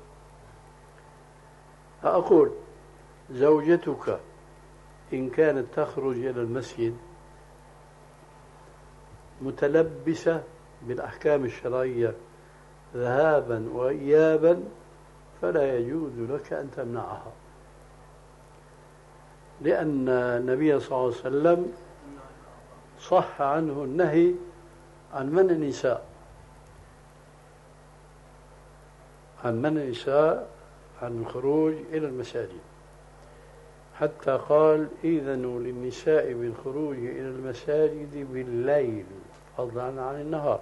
فأقول زوجتك إن كانت تخرج إلى المسجد متلبسة بالأحكام الشرعية ذهابا وإيابا فلا يجوز لك أن تمنعها، لأن النبي صلى الله عليه وسلم صح عنه النهي عن منع النساء عن منع النساء عن الخروج إلى المساجد، حتى قال إذنوا للنساء بالخروج إلى المساجد بالليل فضلا عن النهار.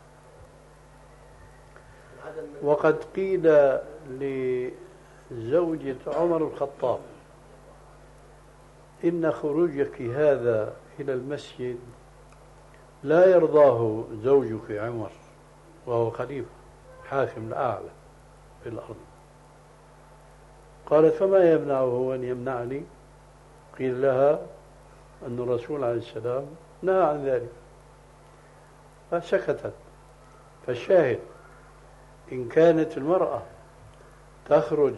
وقد قيل لزوجة عمر الخطاب إن خروجك هذا إلى المسجد لا يرضاه زوجك عمر وهو خليفة حاكم الأعلى في الأرض. قالت فما يمنعه أن يمنعني؟ قيل لها أن الرسول عليه السلام نهى عن ذلك فسكتت. فالشاهد إن كانت المرأة تخرج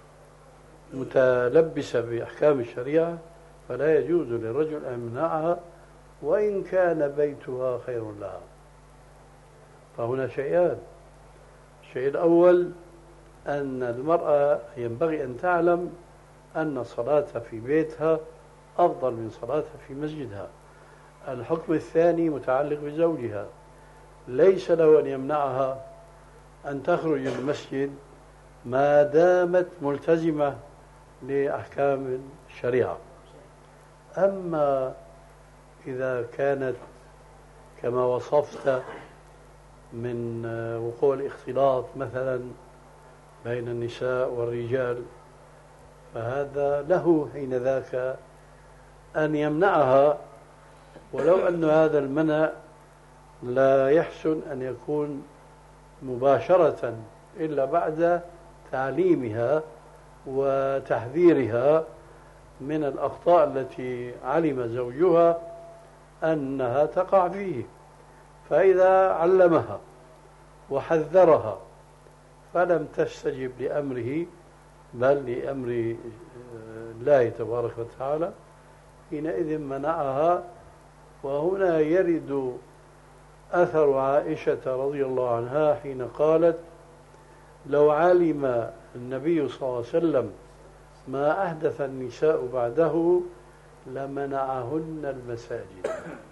متلبسة بأحكام الشريعة فلا يجوز للرجل أن يمنعها وإن كان بيتها خير لها. فهنا شيئان: الشيء الأول أن المرأة ينبغي أن تعلم أن صلاتها في بيتها أفضل من صلاتها في مسجدها. الحكم الثاني متعلق بزوجها، ليس له أن يمنعها أن تخرج المسجد ما دامت ملتزمة لأحكام الشريعة. أما إذا كانت كما وصفت من وقوع الاختلاط مثلا بين النساء والرجال فهذا له حين ذاك أن يمنعها، ولو أن هذا المنع لا يحسن أن يكون مباشرة إلا بعد تعليمها وتحذيرها من الأخطاء التي علم زوجها أنها تقع فيه. فإذا علمها وحذرها فلم تستجب لأمره بل لأمر الله تبارك وتعالى حينئذ منعها. وهنا يرد أثر عائشة رضي الله عنها حين قالت لو علم النبي صلى الله عليه وسلم ما أحدث النساء بعده لمنعهن المساجد.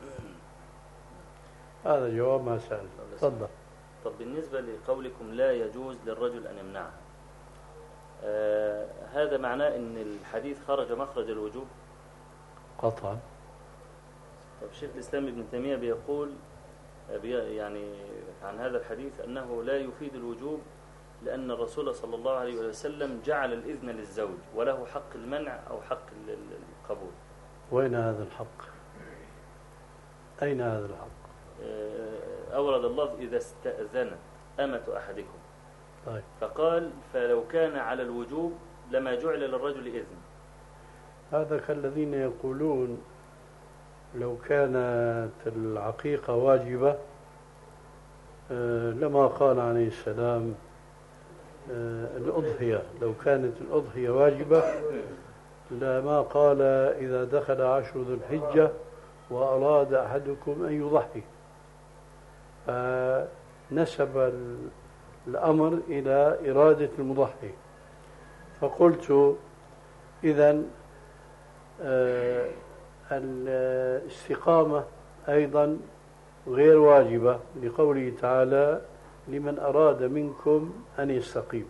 هذا جواب ما سأل. تفضل. طب بالنسبة لقولكم لا يجوز للرجل أن يمنعها، آه هذا معناه أن الحديث خرج مخرج الوجوب؟ قطعا. طب شيخ الإسلام ابن تيمية بيقول يعني عن هذا الحديث أنه لا يفيد الوجوب، لأن الرسول صلى الله عليه وسلم جعل الإذن للزوج وله حق المنع أو حق القبول. وين هذا الحق؟ أين هذا الحق؟ أورد الله إذا استأذنت أمة أحدكم. طيب. فقال فلو كان على الوجوب لما جعل للرجل إذن. هذا كالذين يقولون لو كانت العقيقة واجبة لما قال عليه السلام الأضحية، لو كانت الأضحية واجبة لما قال إذا دخل عشر ذو الحجة وأراد أحدكم أن يضحي، فنسب الأمر إلى إرادة المضحي. فقلت إذن الاستقامة أيضا غير واجبة لقوله تعالى لمن أراد منكم أن يستقيم.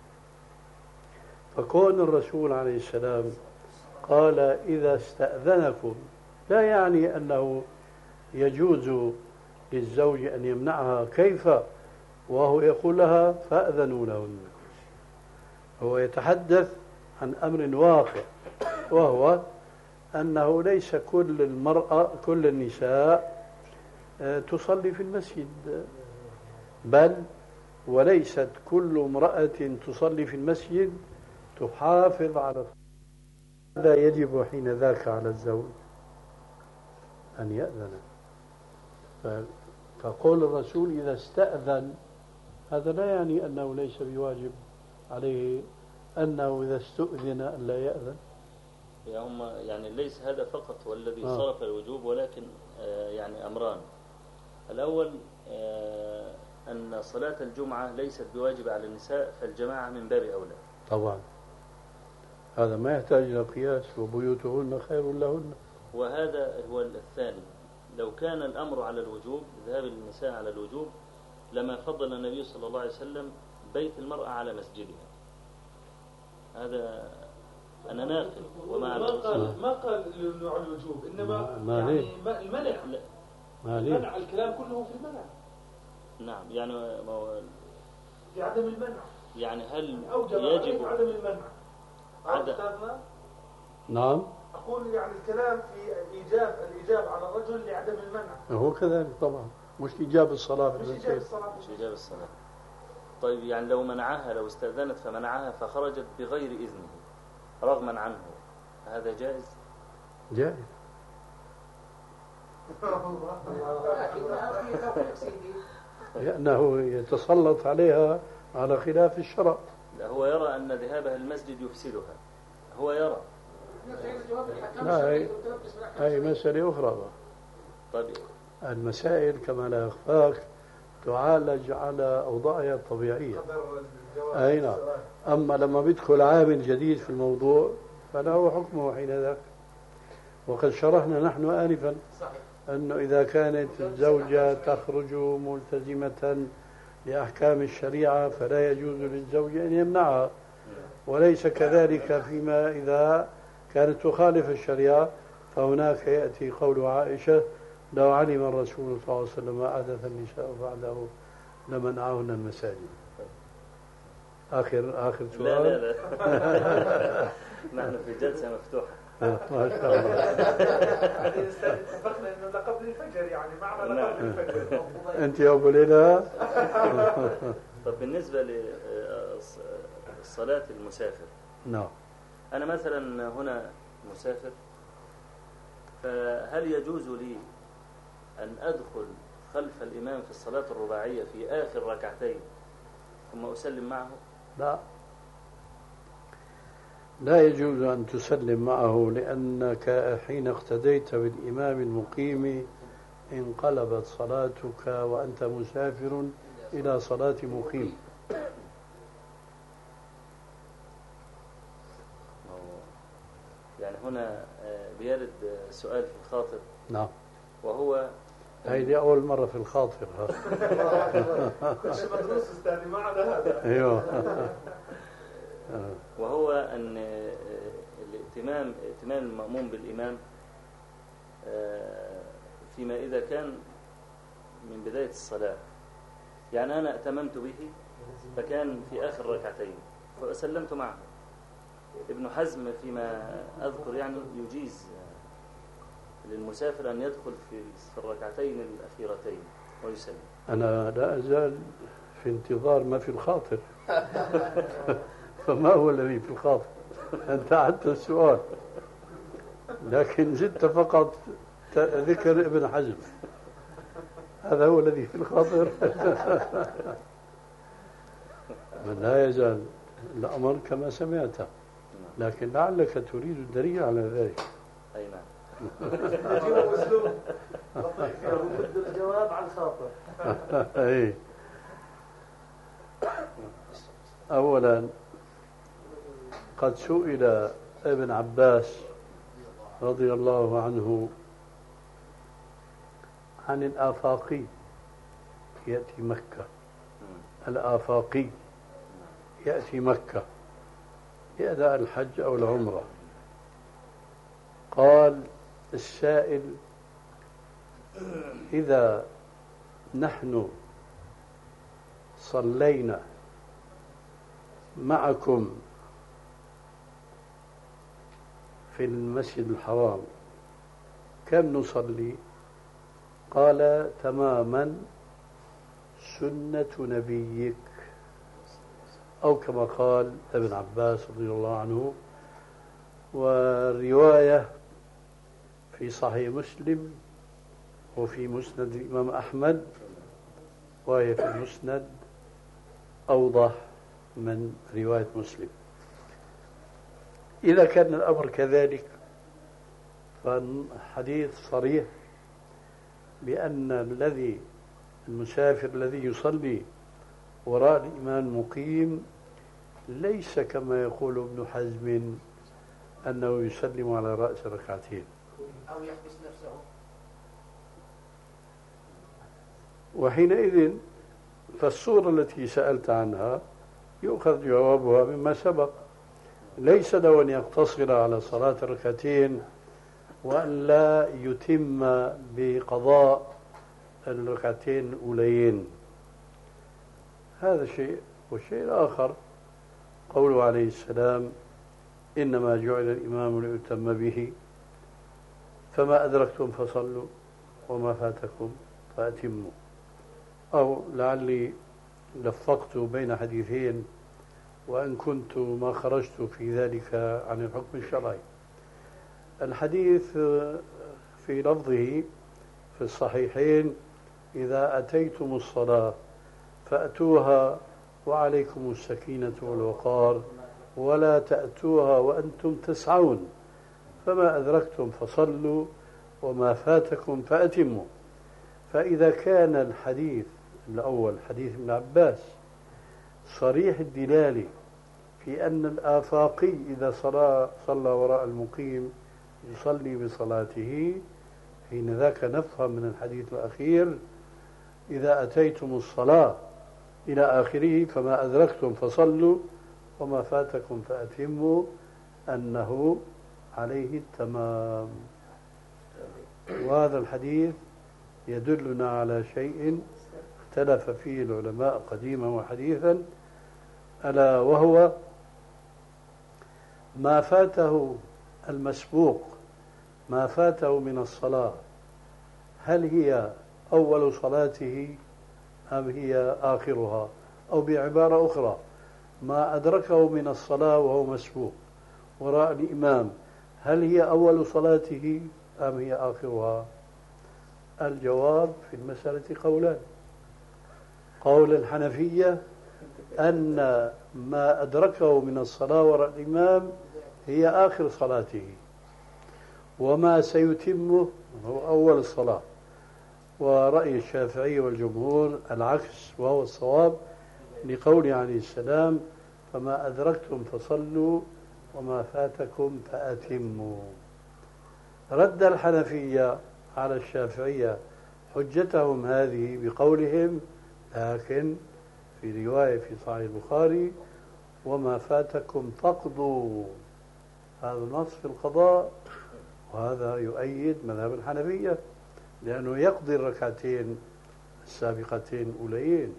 فكون الرسول عليه السلام قال إذا استأذنكم لا يعني أنه يجوز للزوج أن يمنعها، كيف وهو يقول لها فأذنوا لهن. هو يتحدث عن أمر واقع، وهو أنه ليس كل المرأة كل النساء تصلي في المسجد، بل وليست كل امرأة تصلي في المسجد تحافظ على. لا يجب حين ذاك على الزوج أن يأذن. فقول الرسول إذا استأذن هذا لا يعني أنه ليس بواجب عليه أنه إذا استؤذن أن لا يأذن. يعني ليس هذا فقط هو الذي آه. صرف الوجوب، ولكن آه يعني أمران. الأول آه أن صلاة الجمعة ليست بواجبة على النساء، فالجماعة من باب أولى. طبعا هذا ما يحتاج إلى قياس، وبيوتهن خير لهن. وهذا هو الثاني، لو كان الأمر على الوجوب، ذهاب النساء على الوجوب، لما فضل النبي صلى الله عليه وسلم بيت المرأة على مسجدها. هذا أنا ناقل وما ما قال ما قال إنه على الوجوب، إنما ما يعني ما المنع ما المنع الكلام كله في المنع. نعم يعني ما في عدم المنع. يعني هل يجب عدم المنع؟ عدم. نعم. أقول يعني الكلام في إيجاب الإيجاب على الرجل لعدم المنع. هو كذلك طبعا، مش إيجاب الصلاة. مش إيجاب الصلاة. مش إيجاب الصلاة. طيب يعني لو منعها، لو استأذنت فمنعها فخرجت بغير إذنه رغما عنه، هذا جائز؟ جائز. لأنه يتسلط عليها على خلاف الشرع. لا، هو يرى أن ذهابها المسجد يفسدها، هو يرى. لا، هي, هي مسألة أخرى. طيب المسائل كما لا يخفاك تعالج على أوضاعها الطبيعية. أي نعم. أما لما بيدخل عامل جديد في الموضوع فله حكمه حين ذاك. وقد شرحنا نحن آنفا أنه إذا كانت الزوجة تخرج ملتزمة لأحكام الشريعة فلا يجوز للزوج أن يمنعها، وليس كذلك فيما إذا كانت تخالف الشريعة، فهناك يأتي قول عائشة لو علم الرسول صلى الله عليه وسلم ما أحدث النساء بعده لمنعهن المساجد. آخر آخر سؤال. لا لا لا نحن في جلسة مفتوحة. ما شاء الله. اتفقنا إنه لقبل الفجر، يعني معنا لقبل الفجر. أنت يا أبو ليلى. طب بالنسبة لصلاة المسافر. نعم. أنا مثلا هنا مسافر، فهل يجوز لي أن أدخل خلف الإمام في الصلاة الرباعية في آخر ركعتين ثم أسلم معه؟ لا، لا يجوز أن تسلم معه، لأنك حين اقتديت بالإمام المقيم انقلبت صلاتك وأنت مسافر إلى صلاة مقيم. هنا بيرد سؤال في الخاطر. نعم. وهو هذه أول مرة في الخاطر. كل شيء مدروس أستاذي ما عدا هذا. أيوه. وهو أن الائتمام ائتمام المأموم بالإمام فيما إذا كان من بداية الصلاة، يعني أنا ائتممت به فكان في آخر ركعتين فسلمت معه. ابن حزم فيما أذكر يعني يجيز للمسافر أن يدخل في الركعتين الأخيرتين ويسلم. أنا لا أزال في انتظار ما في الخاطر. فما هو الذي في الخاطر؟ أنت عدت السؤال لكن زدت فقط ذكر ابن حزم، هذا هو الذي في الخاطر. من لا يزال الأمر كما سمعته، لكن لعلك تريد الدليل على ذلك. أي نعم. يمد الجواب على الخاطر. أي. أولا قد سئل ابن عباس رضي الله عنه عن الآفاقي يأتي مكة، الآفاقي يأتي مكة لأداء الحج أو العمرة. قال السائل: إذا نحن صلينا معكم في المسجد الحرام كم نصلي؟ قال: تماما سنة نبيك، أو كما قال ابن عباس رضي الله عنه. والرواية في صحيح مسلم وفي مسند الإمام أحمد، وهي في المسند أوضح من رواية مسلم. إذا كان الأمر كذلك فالحديث صريح بأن الذي المسافر الذي يصلي وراء الإمام المقيم ليس كما يقول ابن حزم أنه يسلم على رأس ركعتين أو يحبس نفسه. وحينئذ فالصورة التي سألت عنها يؤخذ جوابها مما سبق، ليس له أن يقتصر على صلاة ركعتين وأن لا يتم بقضاء الركعتين الأوليين. هذا شيء. والشيء الآخر قوله عليه السلام: إنما جعل الإمام ليؤتم به، فما أدركتم فصلوا وما فاتكم فأتموا. أو لعلي لفقت بين حديثين وأن كنت ما خرجت في ذلك عن الحكم الشرعي. الحديث في لفظه في الصحيحين: إذا أتيتم الصلاة فأتوها وعليكم السكينة والوقار، ولا تأتوها وأنتم تسعون، فما أدركتم فصلوا وما فاتكم فأتموا. فإذا كان الحديث الأول حديث ابن عباس صريح الدلالة في أن الآفاقي إذا صلى, صلى وراء المقيم يصلي بصلاته، حين ذاك نفهم من الحديث الأخير: إذا أتيتم الصلاة إلى آخره فما أدركتم فصلوا وما فاتكم فأتموا، أنه عليه التمام. وهذا الحديث يدلنا على شيء اختلف فيه العلماء قديما وحديثا، ألا وهو ما فاته المسبوق، ما فاته من الصلاة، هل هي أول صلاته أم هي آخرها؟ أو بعبارة أخرى: ما أدركه من الصلاة وهو مسبوق وراء الإمام، هل هي أول صلاته أم هي آخرها؟ الجواب في المسألة قولان. قول الحنفية أن ما أدركه من الصلاة وراء الإمام هي آخر صلاته، وما سيتمه هو أول الصلاة. ورأي الشافعي والجمهور العكس، وهو الصواب، لقوله عليه السلام: فما أدركتم فصلوا وما فاتكم فأتموا. رد الحنفية على الشافعية حجتهم هذه بقولهم لكن في رواية في صحيح البخاري وما فاتكم فاقضوا، هذا نص في القضاء، وهذا يؤيد مذهب الحنفية لأنه يقضي الركعتين السابقتين أوليين.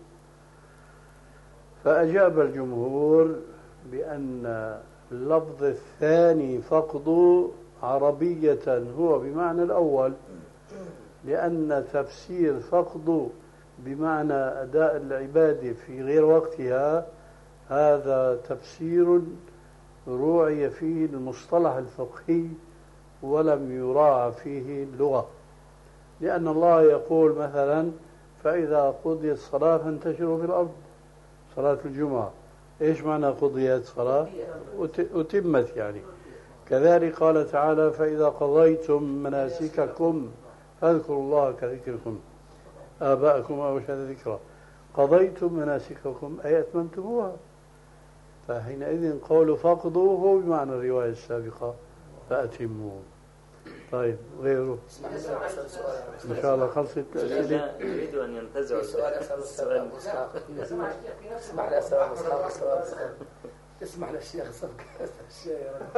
فأجاب الجمهور بأن اللفظ الثاني فاقضوا عربية هو بمعنى الأول، لأن تفسير فاقضوا بمعنى أداء العبادة في غير وقتها هذا تفسير روعي فيه المصطلح الفقهي ولم يراعى فيه اللغة، لأن الله يقول مثلا فإذا قضيت الصلاة فانتشروا في الأرض، صلاة الجمعة إيش معنى قضيت صلاة؟ أتمت يعني. كذلك قال تعالى فإذا قضيتم مناسككم فاذكروا الله كذكركم آباءكم أو أشد ذكرا، قضيتم مناسككم أي أتممتموها، فحينئذ قول فاقضوا هو بمعنى الرواية السابقة فأتموا. طيب غيره إن شاء الله خلصت الأسئلة. يريد أن ينتزع السؤال. السؤال اسمح لي أسأل السؤال. اسمح للشيخ صدق الشيء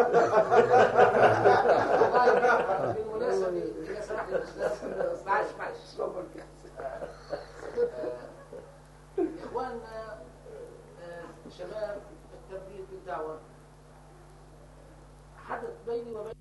بالمناسبة إذا سمحت معلش معلش إخواننا شباب التبليغ بالدعوة حدث بيني وبين